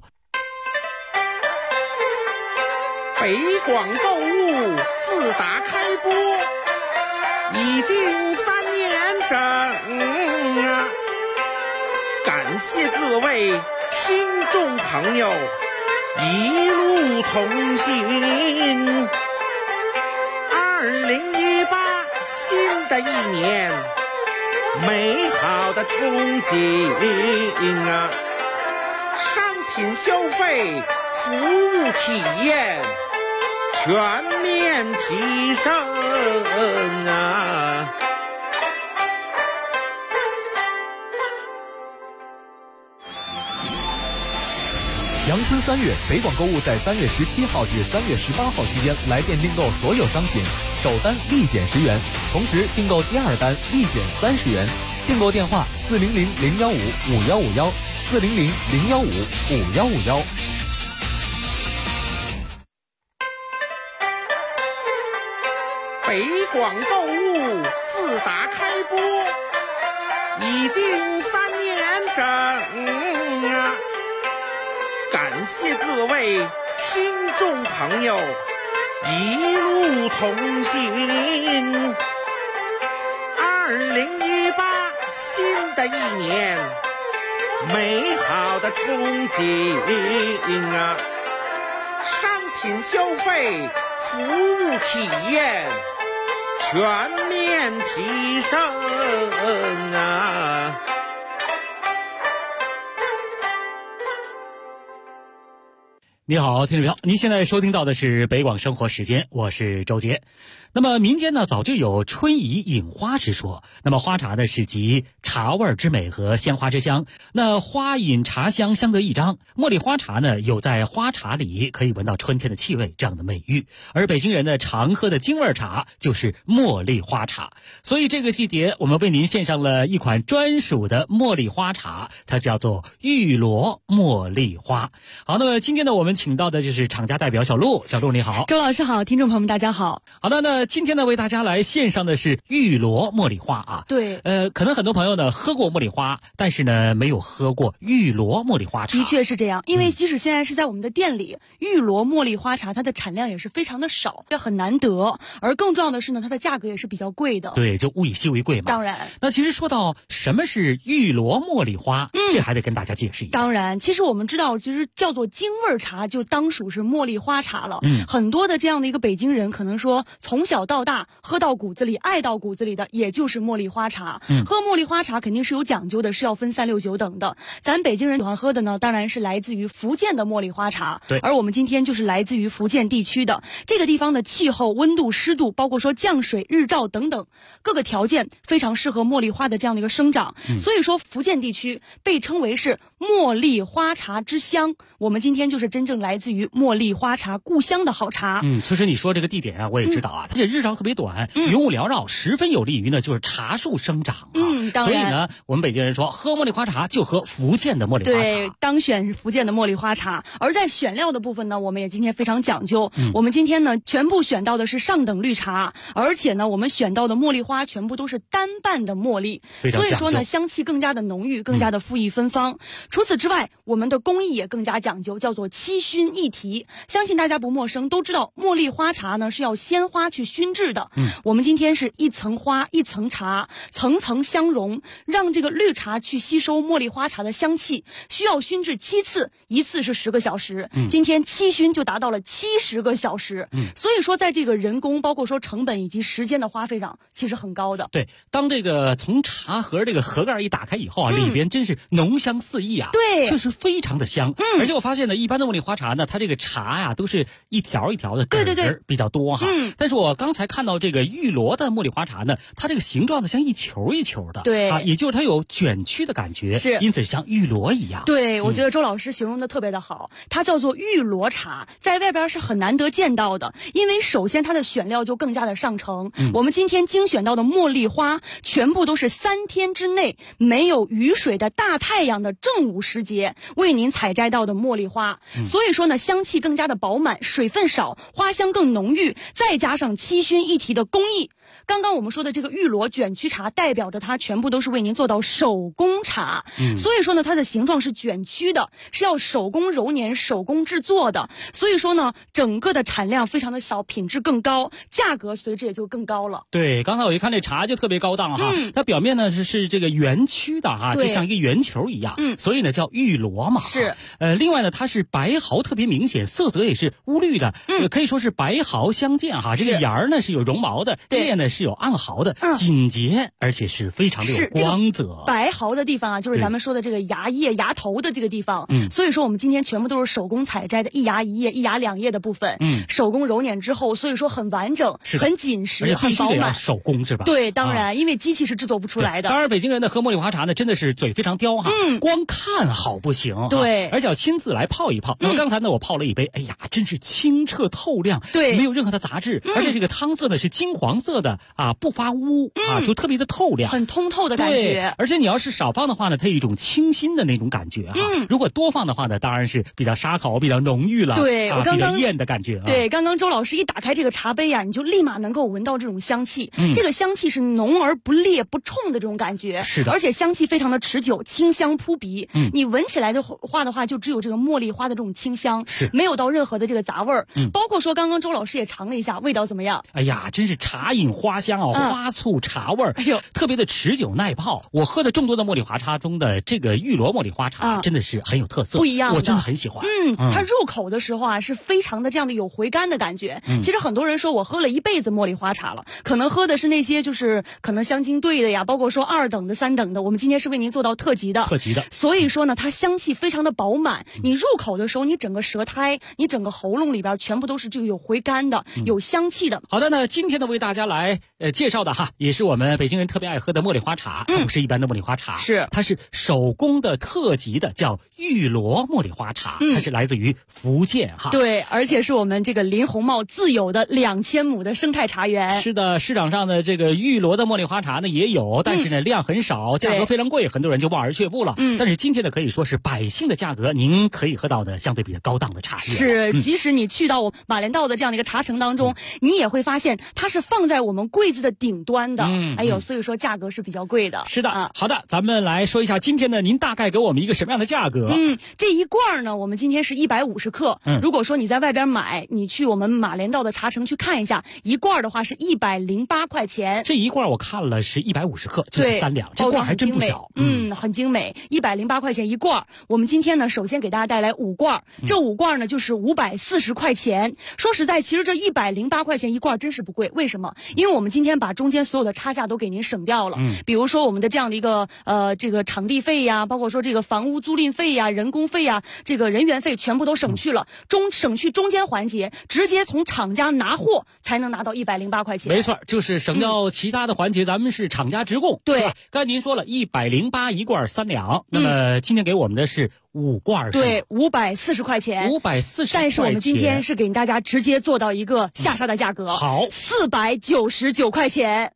北广购物自打开播已经3年整啊，感谢各位听众朋友一路同行。2018新的一年，美好的憧憬啊！商品消费、服务体验全面提升啊！ 阳春3月，北广购物在3月17号至3月18号期间来店订购所有商品，首单立减10元，同时订购第二单立减30元。订购电话400-015-5151，400-015-5151。 北广购物自打开播已经3年整啊！感谢各位听众朋友一路同行。2018新的一年，美好的憧憬啊！商品消费、服务体验全面提升啊！ 你好，听众朋友，您现在收听到的是北广生活时间，我是周杰。那么民间呢早就有春宜饮花之说，那么花茶呢是集茶味之美和鲜花之香，那花饮茶香相得益彰。茉莉花茶呢有在花茶里可以闻到春天的气味这样的美誉，而北京人呢常喝的京味茶就是茉莉花茶。所以这个季节我们为您献上了一款专属的茉莉花茶，它叫做玉螺茉莉花。好，那么今天呢我们请到的就是厂家代表小陆。小陆你好。 周老师好，听众朋友们大家好。 好的，那今天呢为大家来献上的是玉螺茉莉花啊。 对， 可能很多朋友呢喝过茉莉花，但是呢没有喝过玉螺茉莉花茶。 的确是这样，因为即使现在是在我们的店里，玉螺茉莉花茶它的产量也是非常的少，也很难得，而更重要的是呢，它的价格也是比较贵的。 对，就物以稀为贵嘛。 当然， 那其实说到什么是玉螺茉莉花，这还得跟大家解释一下。 当然，其实我们知道，其实叫做京味茶就当属是茉莉花茶了。很多的这样的一个北京人，可能说从小到大喝到骨子里、爱到骨子里的，也就是茉莉花茶。喝茉莉花茶肯定是有讲究的，是要分3、6、9等的。咱北京人喜欢喝的呢，当然是来自于福建的茉莉花茶。 对， 而我们今天就是来自于福建地区的这个地方的气候、温度、湿度，包括说降水、日照等等各个条件，非常适合茉莉花的这样的一个生长。所以说，福建地区被称为是茉莉花茶之乡。我们今天就是真正来自于茉莉花茶故乡的好茶。 其实你说这个地点啊，我也知道啊，它这日照特别短，云雾缭绕，十分有利于呢就是茶树生长啊。 当然， 所以呢，我们北京人说喝茉莉花茶就喝福建的茉莉花茶。 对，当选是福建的茉莉花茶。而在选料的部分呢，我们也今天非常讲究。我们今天呢，全部选到的是上等绿茶，而且呢，我们选到的茉莉花全部都是单瓣的茉莉，所以说呢，香气更加的浓郁，更加的馥郁芬芳。除此之外，我们的工艺也更加讲究，叫做7熏1提。相信大家不陌生，都知道茉莉花茶呢是要鲜花去熏制的。我们今天是一层花一层茶，层层相融，让这个绿茶去吸收茉莉花茶的香气，需要熏制7次，一次是10个小时。今天7熏就达到了70个小时。所以说在这个人工包括说成本以及时间的花费上其实很高的。 对，当这个从茶盒这个盒盖一打开以后啊，里边真是浓香四溢啊， 对， 确实非常的香。而且我发现呢，一般的茉莉花茶呢，它这个茶呀都是一条一条的梗儿比较多哈。但是我刚才看到这个玉罗的茉莉花茶呢，它这个形状呢像一球一球的， 对啊，也就是它有卷曲的感觉， 是， 因此像玉罗一样。 对，我觉得周老师形容的特别的好，它叫做玉罗茶，在外边是很难得见到的，因为首先它的选料就更加的上乘。我们今天精选到的茉莉花全部都是3天之内没有雨水的大太阳的正午时节为您采摘到的茉莉花，所以说呢香气更加的饱满，水分少，花香更浓郁，再加上7熏一提的工艺。刚刚我们说的这个玉罗卷曲茶代表着它全部都是为您做到手工茶，所以说呢它的形状是卷曲的，是要手工揉捻手工制作的，所以说呢整个的产量非常的小，品质更高，价格随之也就更高了。 对，刚才我一看这茶就特别高档哈，它表面呢是这个圆曲的哈，就像一个圆球一样，所以呢叫玉罗嘛。 是， 另外呢它是白毫特别明显，色泽也是乌绿的，可以说是白毫相间哈。这个芽儿呢是有绒毛的，叶呢是有暗毫的，紧结，而且是非常的有光泽。 这个白毫的地方啊，就是咱们说的这个芽叶、芽头的这个地方。所以说我们今天全部都是手工采摘的，一芽一叶、一芽两叶的部分，手工揉捻之后，所以说很完整、很紧实、很饱满。 手工是吧？ 对，当然，因为机器是制作不出来的。 当然，北京人的喝茉莉花茶呢，真的是嘴非常刁哈，光看好不行， 对， 而且要亲自来泡一泡。那么刚才呢，我泡了一杯，哎呀，真是清澈透亮， 对， 没有任何的杂质，而且这个汤色呢是金黄色的啊，不发乌啊，就特别的透亮， 很通透的感觉。 而且你要是少放的话呢，它有一种清新的那种感觉哈。如果多放的话呢，当然是比较沙口、比较浓郁了， 对，我刚刚比较艳的感觉。 对，刚刚周老师一打开这个茶杯啊，你就立马能够闻到这种香气。这个香气是浓而不烈不冲的这种感觉， 是的， 而且香气非常的持久，清香扑鼻。你闻起来的话，就只有这个茉莉花的这种清香， 是没有到任何的这个杂味儿。包括说刚刚周老师也尝了一下，味道怎么样？ 哎呀，真是茶饮花香啊，花醋茶味儿， 哎呦， 特别的持久耐泡。我喝的众多的茉莉花茶中的这个玉罗茉莉花茶，真的是很有特色， 不一样的， 我真的很喜欢。 它入口的时候啊，是非常的这样的有回甘的感觉。其实很多人说我喝了一辈子茉莉花茶了，可能喝的是那些就是可能香精兑的呀，包括说2等的、3等的，我们今天是为您做到特级的。所以说呢，它香气非常的饱满。你入口的时候，你整个舌苔、你整个喉咙里边全部都是这个有回甘的、有香气的。 好的，那今天呢为大家来介绍的哈，也是我们北京人特别爱喝的茉莉花茶，它不是一般的茉莉花茶，它是手工的特级的，叫玉罗茉莉花茶，它是来自于福建哈。 对，而且是我们这个林红茂自有的2000亩的生态茶园。 是的，市场上的这个玉罗的茉莉花茶呢也有，但是呢量很少，价格非常贵，很多人就望而却步了。但是今天呢可以说是百姓的价格，您可以喝到的相对比较高档的茶叶。 是，即使你去到马连道的这样的一个茶城当中，你也会发现它是放在我们柜子的顶端的。哎呦，所以说价格是比较贵的。 是的，好的，咱们来说一下今天呢，您大概给我们一个什么样的价格？ 这一罐呢，我们今天是150克。如果说你在外边买，你去我们马连道的茶城去看一下，一罐的话是108块钱。 这一罐我看了是150克，就是3两，这罐还真不小。 很精美，108块钱一罐。我们今天呢，首先给大家带来5罐，这5罐呢就是540块钱。说实在，其实这108块钱一罐真是不贵，为什么？因为我们今天把中间所有的差价都给您省掉了。比如说我们的这样的一个这个场地费呀，包括说这个房屋租赁费呀、人工费呀、这个人员费全部都省去了，省去中间环节，直接从厂家拿货才能拿到108块钱。 没错，就是省掉其他的环节，咱们是厂家直供。 对， 刚才您说了108一罐3两，那么今天给我们的是5罐， 对，540块钱 ，540块钱。 但是我们今天是给大家直接做到一个下杀的价格， 好 ，499块钱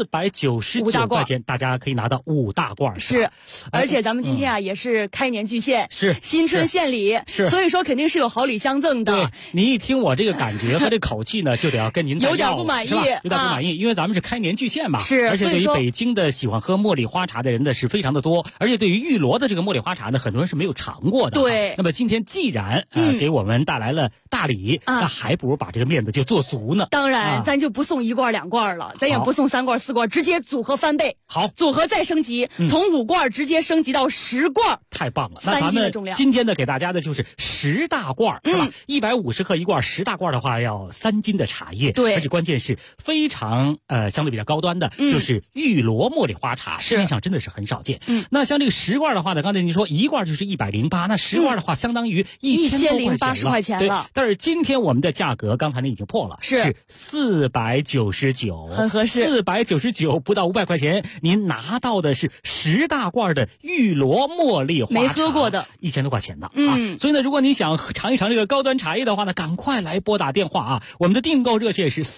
，499块钱，大家可以拿到5大罐。 是，而且咱们今天啊也是开年巨献， 是新春献礼， 是， 所以说肯定是有好礼相赠的。 对，你一听我这个感觉和这口气呢，就得要跟您有点不满意， 有点不满意，因为咱们是开年巨献嘛， 是， 而且对于北京的喜欢喝茉莉花茶的人呢是非常的多，而且对于玉罗的这个茉莉花茶呢，很多人是没有尝尝过的。 对。 那么今天既然给我们带来了大礼，那还不如把这个面子就做足呢。 当然，咱就不送1罐2罐了，咱也不送3罐4罐，直接组合翻倍。 好， 组合再升级，从5罐直接升级到10罐， 太棒了！ 那咱们今天呢给大家的就是10大罐，是吧？150克1罐，10大罐的话要3斤的茶叶， 对， 而且关键是非常相对比较高端的，就是玉罗茉莉花茶，市面上真的是很少见。那像这个10罐的话呢，刚才你说1罐就是108，那10罐的话相当于 1080块钱了。 对，但是今天我们的价格刚才呢已经破了，是499， 很合适 ，499不到500块钱，您拿到的是10大罐的玉罗茉莉花茶， 没喝过的 ，1000多块钱的啊。所以呢，如果你想尝一尝这个高端茶叶的话呢，赶快来拨打电话啊！我们的订购热线是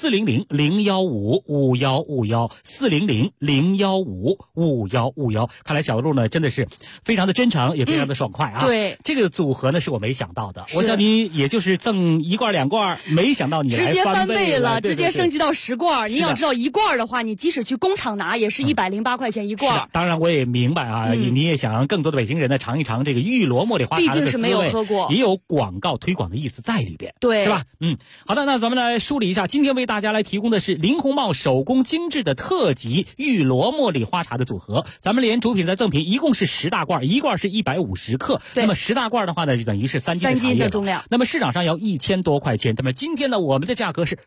400-015-5151，400-015-5151。看来小鹿呢真的是非常的真诚，也非常的爽快啊。 对， 这个组合呢是我没想到的，我想你也就是赠1罐2罐，没想到你来直接翻倍了，直接升级到10罐。您要知道1罐的话，你即使去工厂拿也是108块钱1罐。 当然我也明白啊，你也想让更多的北京人呢尝一尝这个玉罗茉莉花茶的滋味， 毕竟是没有喝过， 也有广告推广的意思在里边， 对， 是吧？好的，那咱们来梳理一下，今天为大家来提供的是林红帽手工精致的特级玉罗茉莉花茶的组合，咱们连主品再赠品，一共是10大罐，1罐是150克，那么10大罐的话呢，就等于是3斤的重量。 那么市场上要1000多块钱，那么今天呢，我们的价格是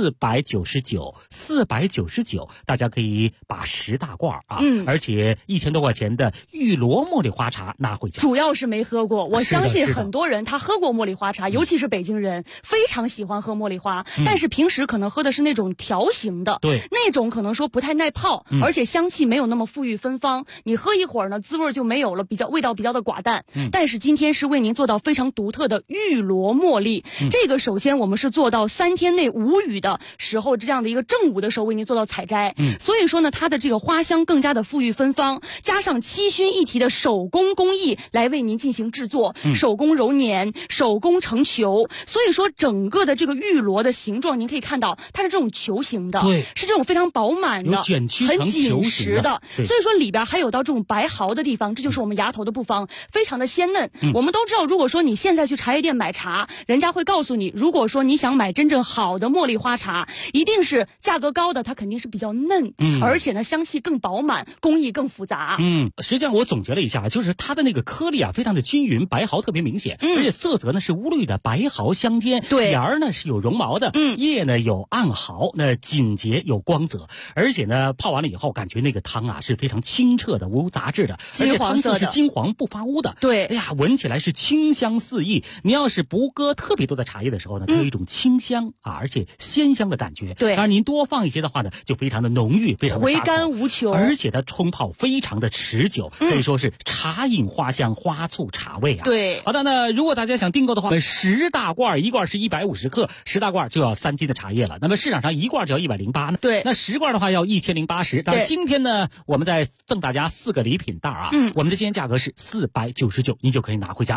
499，大家可以把10大罐啊，而且1000多块钱的玉罗茉莉花茶拿回家。 主要是没喝过，我相信很多人他喝过茉莉花茶，尤其是北京人非常喜欢喝茉莉花，但是平时可能喝的是那种条形的， 对， 那种可能说不太耐泡，而且香气没有那么馥郁芬芳，你喝一会儿呢，滋味就没有了，味道比较的寡淡。但是今天是为您做到非常独特的玉罗茉莉，这个首先我们是做到3天内无雨的时候，这样的一个正午的时候为您做到采摘，所以说呢，它的这个花香更加的馥郁芬芳，加上7熏一提的手工工艺来为您进行制作，手工揉捻，手工成球，所以说整个的这个玉罗的形状，您可以看到它是这种球形的， 对， 是这种非常饱满的， 卷曲很紧实的， 所以说里边还有到这种白毫的地方，这就是我们芽头的部分，非常的鲜嫩。我们都知道，如果说你现在去茶叶店买茶，人家会告诉你，如果说你想买真正好的茉莉花茶，一定是价格高的，它肯定是比较嫩，而且呢香气更饱满，工艺更复杂。 实际上我总结了一下，就是它的那个颗粒啊非常的均匀，白毫特别明显，而且色泽呢是乌绿的，白毫相间， 对， 芽儿呢是有绒毛的，叶呢有暗毫，那紧结有光泽，而且呢泡完了以后，感觉那个汤啊是非常清澈的，无杂质的，而且汤色是金黄不发乌的。 对， 哎呀，闻起来是清香四溢。你要是不搁特别多的茶叶的时候呢，它有一种清香啊，而且鲜香的感觉。 对， 当然您多放一些的话呢，就非常的浓郁，非常的回甘无穷， 而且它冲泡非常的持久，可以说是茶饮花香，花醋茶味啊。 对， 好的，那如果大家想订购的话，10大罐，1罐是150克，10大罐就要3斤的茶叶了。那么市场上1罐就要108呢。 对， 那10罐的话要1080。但是今天呢，我们再赠大家4个礼品袋啊。我们的今天价格是499，您就可以拿回家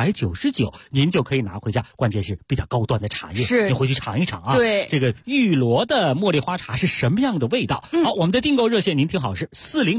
，499您就可以拿回家。关键是比较高端的茶叶， 是你回去尝一尝啊。 对， 这个玉罗的茉莉花茶是什么样的味道？好，我们的订购热线您听好是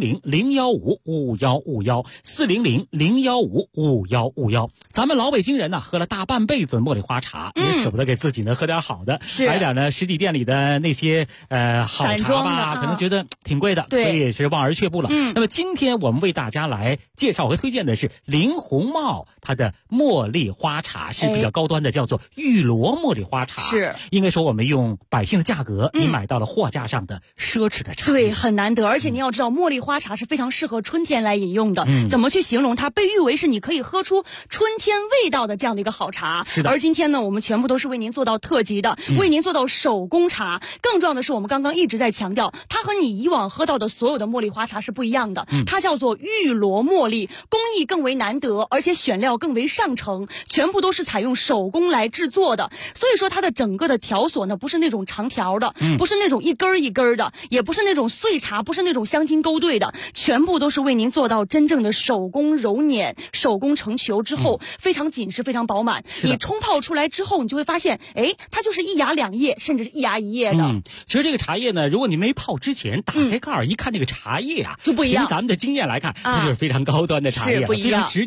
400-015-5151，400-015-5151。咱们老北京人呢，喝了大半辈子茉莉花茶，也舍不得给自己呢喝点好的， 是来点呢实体店里的那些好茶吧，可能觉得挺贵的， 对， 所以也是望而却步了。那么今天我们为大家来介绍和推荐的是林红帽它的茉莉花茶，是比较高端的，叫做玉罗茉莉花茶。 是， 应该说我们用百姓的价格，你买到了货架上的奢侈的茶。 对，很难得。而且您要知道，茉莉花茶是非常适合春天来饮用的。怎么去形容它？被誉为是你可以喝出春天味道的这样的一个好茶。 是的。 而今天呢，我们全部都是为您做到特级的，为您做到手工茶。更重要的是，我们刚刚一直在强调，它和你以往喝到的所有的茉莉花茶是不一样的。它叫做玉罗茉莉，工艺更为难得，而且选料更为上乘，全部都是采用手工来制作的。所以说它的整个的条索呢，不是那种长条的，不是那种一根一根的，也不是那种碎茶，不是那种香精勾兑的，全部都是为您做到真正的手工揉捻，手工成球之后，非常紧实，非常饱满。你冲泡出来之后，你就会发现，哎，它就是一芽两叶，甚至是一芽一叶的。 其实这个茶叶呢，如果你没泡之前打开盖儿一看，这个茶叶啊， 就不一样。 凭咱们的经验来看，它就是非常高端的茶叶， 是不一样， 非常直接。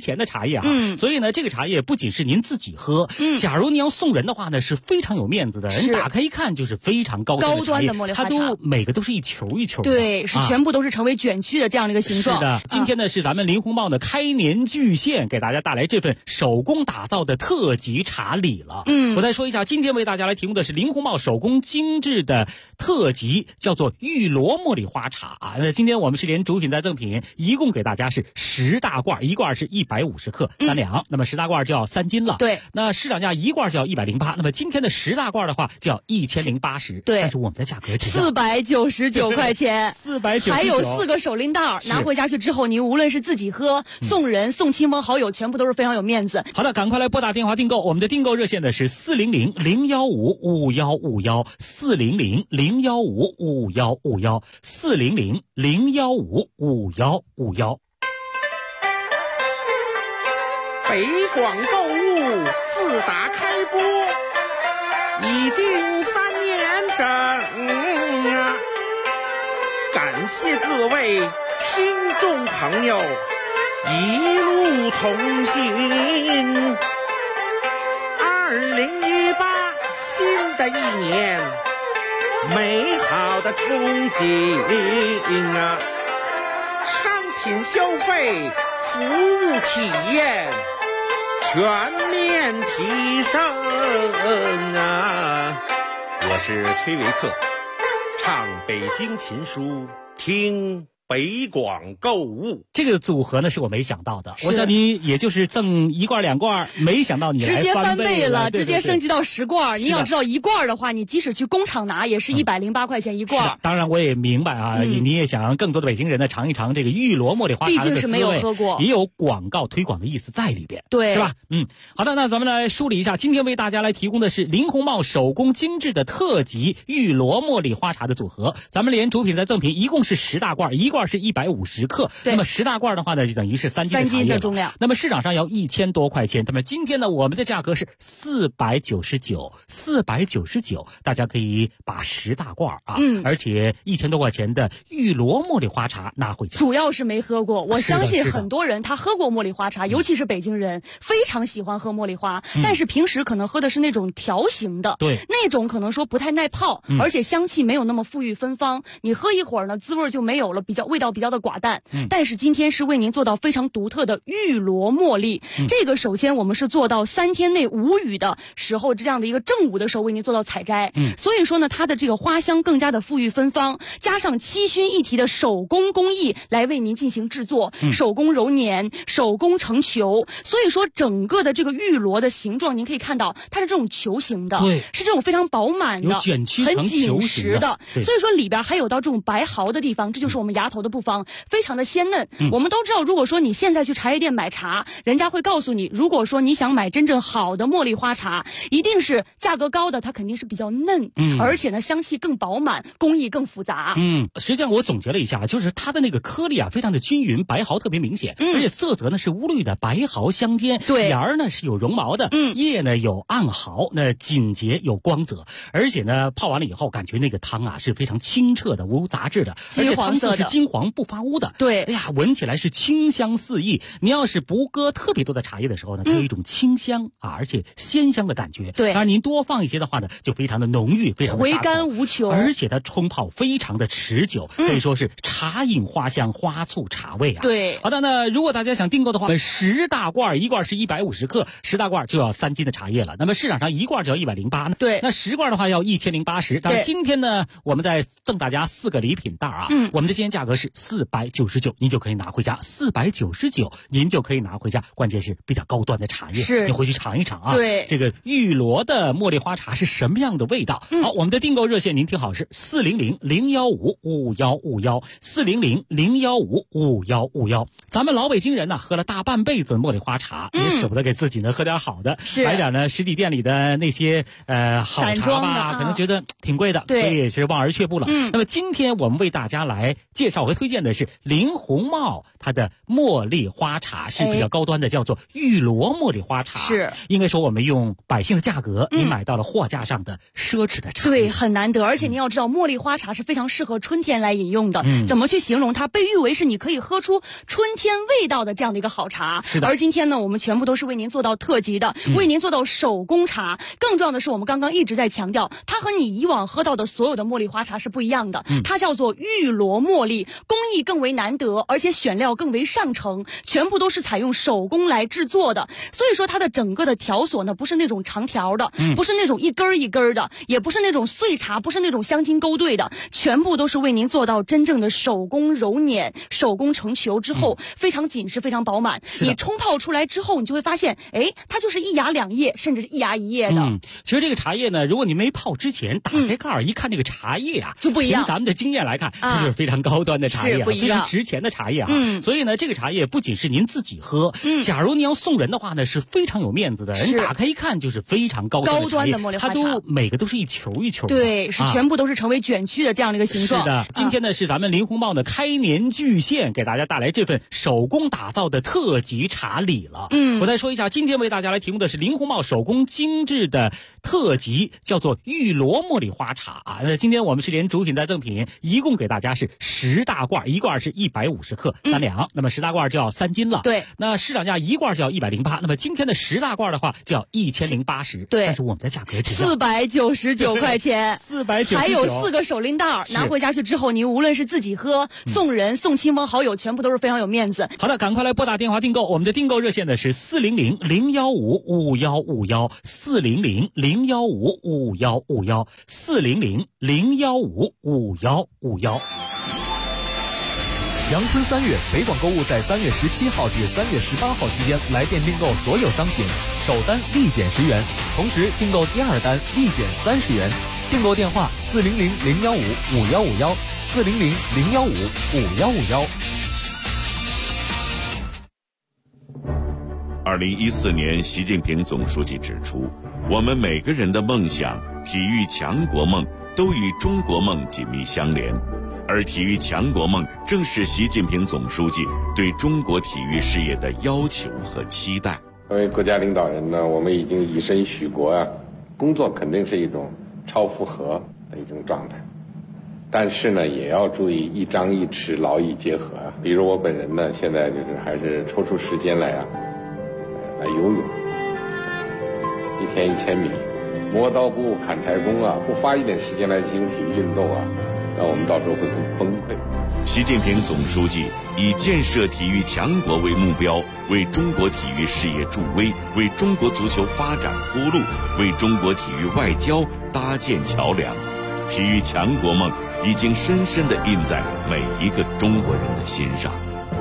钱的茶叶啊。所以呢，这个茶叶不仅是您自己喝，假如您要送人的话呢，是非常有面子的。人打开一看就是非常高端的茉莉花茶，它每个都是一球一球的。 对，是全部都是成为卷曲的这样的一个形状。 是的，今天呢是咱们林鸿茂的开年巨献，给大家带来这份手工打造的特级茶礼了。我再说一下，今天为大家来提供的是林鸿茂手工精致的特级，叫做玉螺茉莉花茶啊。那今天我们是连主品带赠品，一共给大家是10大罐，一罐是150克3两，那么10大罐就要3斤了。 对， 那市场价一罐就要108，那么今天的10大罐的话就要1080。 对， 但是我们的价格只要 499块钱 ，499， 还有4个手拎袋，拿回家去之后，您无论是自己喝、送人、送亲朋好友，全部都是非常有面子。 好的，赶快来拨打电话订购，我们的订购热线呢是400-015-5151，400-015-5151，400-015-5151。 北广购物自打开播已经3年整啊！感谢各位听众朋友一路同行。2018新的一年，美好的憧憬啊！商品消费、服务体验全面提升啊！我是崔维克，唱北京琴书，听北广购物。 这个组合呢是我没想到的，我想你也就是赠1罐2罐，没想到你来直接翻倍了， 对对对， 直接升级到10罐。你要知道1罐的话，你即使去工厂拿也是108块钱1罐。 当然我也明白啊，你也想让更多的北京人呢尝一尝这个玉螺茉莉花茶的滋味， 毕竟是没有喝过， 也有广告推广的意思在里边， 对， 是吧？好的，那咱们来梳理一下，今天为大家来提供的是林鸿茂手工精致的特级玉螺茉莉花茶的组合，咱们连主品带赠品，一共是10大罐，一罐是150克，那么10大罐的话呢，就等于是3斤的茶叶的重量。 那么市场上要1000多块钱，那么今天呢，我们的价格是499，大家可以把10大罐啊，而且1000多块钱的玉螺茉莉花茶拿回家。 主要是没喝过，我相信很多人他喝过茉莉花茶，尤其是北京人非常喜欢喝茉莉花，但是平时可能喝的是那种条形的， 对， 那种可能说不太耐泡，而且香气没有那么馥郁芬芳，你喝一会儿呢，滋味就没有了，味道比较的寡淡。但是今天是为您做到非常独特的玉螺茉莉，这个首先我们是做到3天内无雨的时候，这样的一个正午的时候为您做到采摘，所以说呢，它的这个花香更加的馥郁芬芳，加上7熏一提的手工工艺来为您进行制作，手工揉捻，手工成球，所以说整个的这个玉螺的形状，您可以看到它是这种球形的， 对， 是这种非常饱满的， 有卷曲很紧实的， 所以说里边还有到这种白毫的地方，这就是我们芽头的部分，非常的鲜嫩。我们都知道，如果说你现在去茶叶店买茶，人家会告诉你，如果说你想买真正好的茉莉花茶，一定是价格高的，它肯定是比较嫩，而且呢香气更饱满，工艺更复杂。 实际上我总结了一下，就是它的那个颗粒啊非常的均匀，白毫特别明显，而且色泽呢是乌绿的，白毫相间， 对， 芽儿呢是有绒毛的，叶呢有暗毫，那紧结有光泽，而且呢泡完了以后，感觉那个汤啊是非常清澈的，无杂质的，而且汤色是金黄不发乌的， 对， 哎呀，闻起来是清香四溢。你要是不搁特别多的茶叶的时候呢，它有一种清香啊，而且鲜香的感觉。 对， 当然您多放一些的话呢，就非常的浓郁，非常的回甘无穷， 而且它冲泡非常的持久，可以说是茶饮花香，花醋茶味啊。 对， 好的，那如果大家想订购的话，10大罐，一罐是150克，10大罐就要3斤的茶叶了。那么市场上一罐就要108呢。 对， 那10罐的话要1080。但是今天呢，我们再赠大家4个礼品袋啊。我们的今天价格是499，您就可以拿回家，499您就可以拿回家。关键是比较高端的茶叶， 是， 你回去尝一尝啊。 对， 这个玉螺的茉莉花茶是什么样的味道？好，我们的订购热线您听好是400-015-5151，400-015-5151。咱们老北京人呢，喝了大半辈子茉莉花茶，也舍不得给自己呢喝点好的，买点呢实体店里的那些好茶吧，可能觉得挺贵的，所以是望而却步了。那么今天我们为大家来介绍我会推荐的是林红帽，它的茉莉花茶是比较高端的，叫做玉罗茉莉花茶。 是， 应该说我们用百姓的价格，你买到了货架上的奢侈的茶。 对，很难得。而且你要知道，茉莉花茶是非常适合春天来饮用的。怎么去形容它？被誉为是你可以喝出春天味道的这样的一个好茶。 是的。 而今天呢，我们全部都是为您做到特级的，为您做到手工茶。更重要的是，我们刚刚一直在强调，它和你以往喝到的所有的茉莉花茶是不一样的。它叫做玉罗茉莉，工艺更为难得，而且选料更为上乘，全部都是采用手工来制作的。所以说它的整个的条索呢，不是那种长条的，不是那种一根一根的，也不是那种碎茶，不是那种香精勾兑的，全部都是为您做到真正的手工揉捻、手工成球之后，非常紧实、非常饱满。你冲泡出来之后，你就会发现，它就是一芽两叶，甚至是一芽一叶的。 其实这个茶叶呢，如果你没泡之前打开盖儿一看，这个茶叶啊， 就不一样。 凭咱们的经验来看，它就是非常高端的茶叶，非常值钱的茶叶所以呢，这个茶叶不仅是您自己喝，假如你要送人的话呢，是非常有面子的。人打开一看就是非常高端的茶叶， 茉莉花茶， 它每个都是一球一球的。 对，是全部都是成为卷曲的这样的一个形状。 是的，今天呢是咱们林红帽的开年巨献，给大家带来这份手工打造的特级茶礼了。我再说一下，今天为大家来提供的是林红帽手工精致的特级，叫做玉罗茉莉花茶今天我们是连主品带赠品，一共给大家是10大罐，一罐是150克3两，那么10大罐就要3斤了。 对， 那市场价一罐就要108，那么今天的10大罐的话就要1080。 对， 但是我们的价格只要 499块钱 ，499， 还有4个手拎袋，拿回家去之后，你无论是自己喝、送人、送亲朋好友，全部都是非常有面子。 好的，赶快来拨打电话订购，我们的订购热线呢是400-015-5151，400-015-5151，400-015-5151。 阳春3月，北广购物在3月17号至3月18号期间来店订购所有商品，首单立减10元，同时订购第二单立减30元。订购电话400-015-5151，400-015-5151。 2014年，习近平总书记指出，我们每个人的梦想、体育强国梦都与中国梦紧密相连，而体育强国梦正是习近平总书记对中国体育事业的要求和期待。 作为国家领导人呢，我们已经以身许国工作肯定是一种超负荷的一种状态，但是呢，也要注意一张一弛，劳逸结合比如我本人呢，现在就是还是抽出时间来游泳，1天1000米，磨刀不误砍柴工不花一点时间来进行体育运动那我们到时候会很崩溃。 习近平总书记以建设体育强国为目标，为中国体育事业助威，为中国足球发展铺路，为中国体育外交搭建桥梁。体育强国梦已经深深地印在每一个中国人的心上。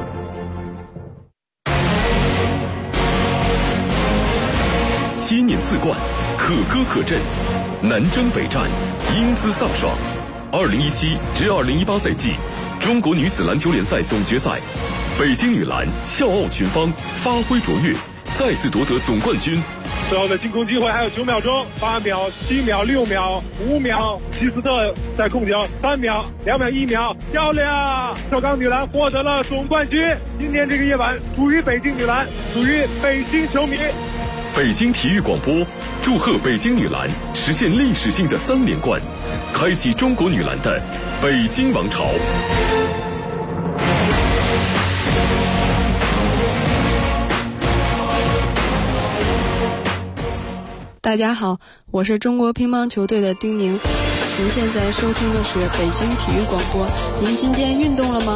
7年4冠，可歌可阵，南征北战，英姿飒爽。2017至2018赛季中国女子篮球联赛总决赛，北京女篮笑傲群芳，发挥卓越，再次夺得总冠军。 最后的进攻机会还有9秒钟，8秒、7秒、6秒、5秒，希斯特在控球，3秒、2秒、1秒，漂亮！首钢女篮获得了总冠军。今天这个夜晚属于北京女篮，属于北京球迷。 北京体育广播祝贺北京女篮实现历史性的3连冠，开启中国女篮的北京王朝。 大家好，我是中国乒乓球队的丁宁。您现在收听的是北京体育广播。您今天运动了吗？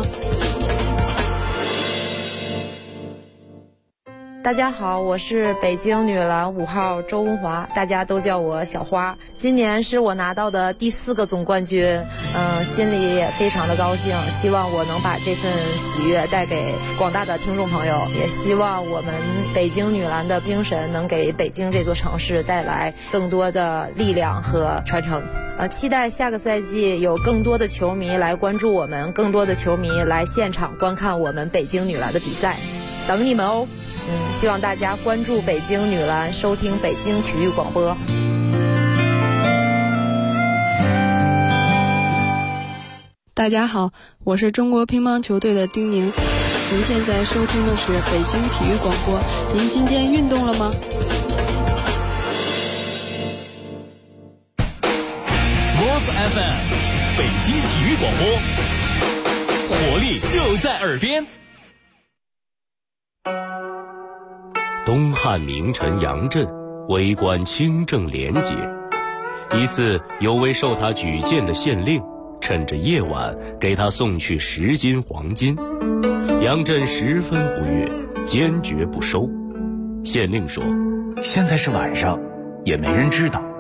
大家好，我是北京女篮5号周文华，大家都叫我小花。今年是我拿到的第4个总冠军，心里也非常的高兴，希望我能把这份喜悦带给广大的听众朋友，也希望我们北京女篮的精神能给北京这座城市带来更多的力量和传承。期待下个赛季有更多的球迷来关注我们，更多的球迷来现场观看我们北京女篮的比赛，等你们哦。希望大家关注北京女篮，收听北京体育广播。 大家好，我是中国乒乓球队的丁宁。您现在收听的是北京体育广播。您今天运动了吗 ？Sports FM， 北京体育广播，活力就在耳边。 东汉名臣杨震为官清正廉洁，一次有位受他举荐的县令趁着夜晚给他送去10斤黄金，杨震十分不悦，坚决不收。县令说：“ 现在是晚上，也没人知道，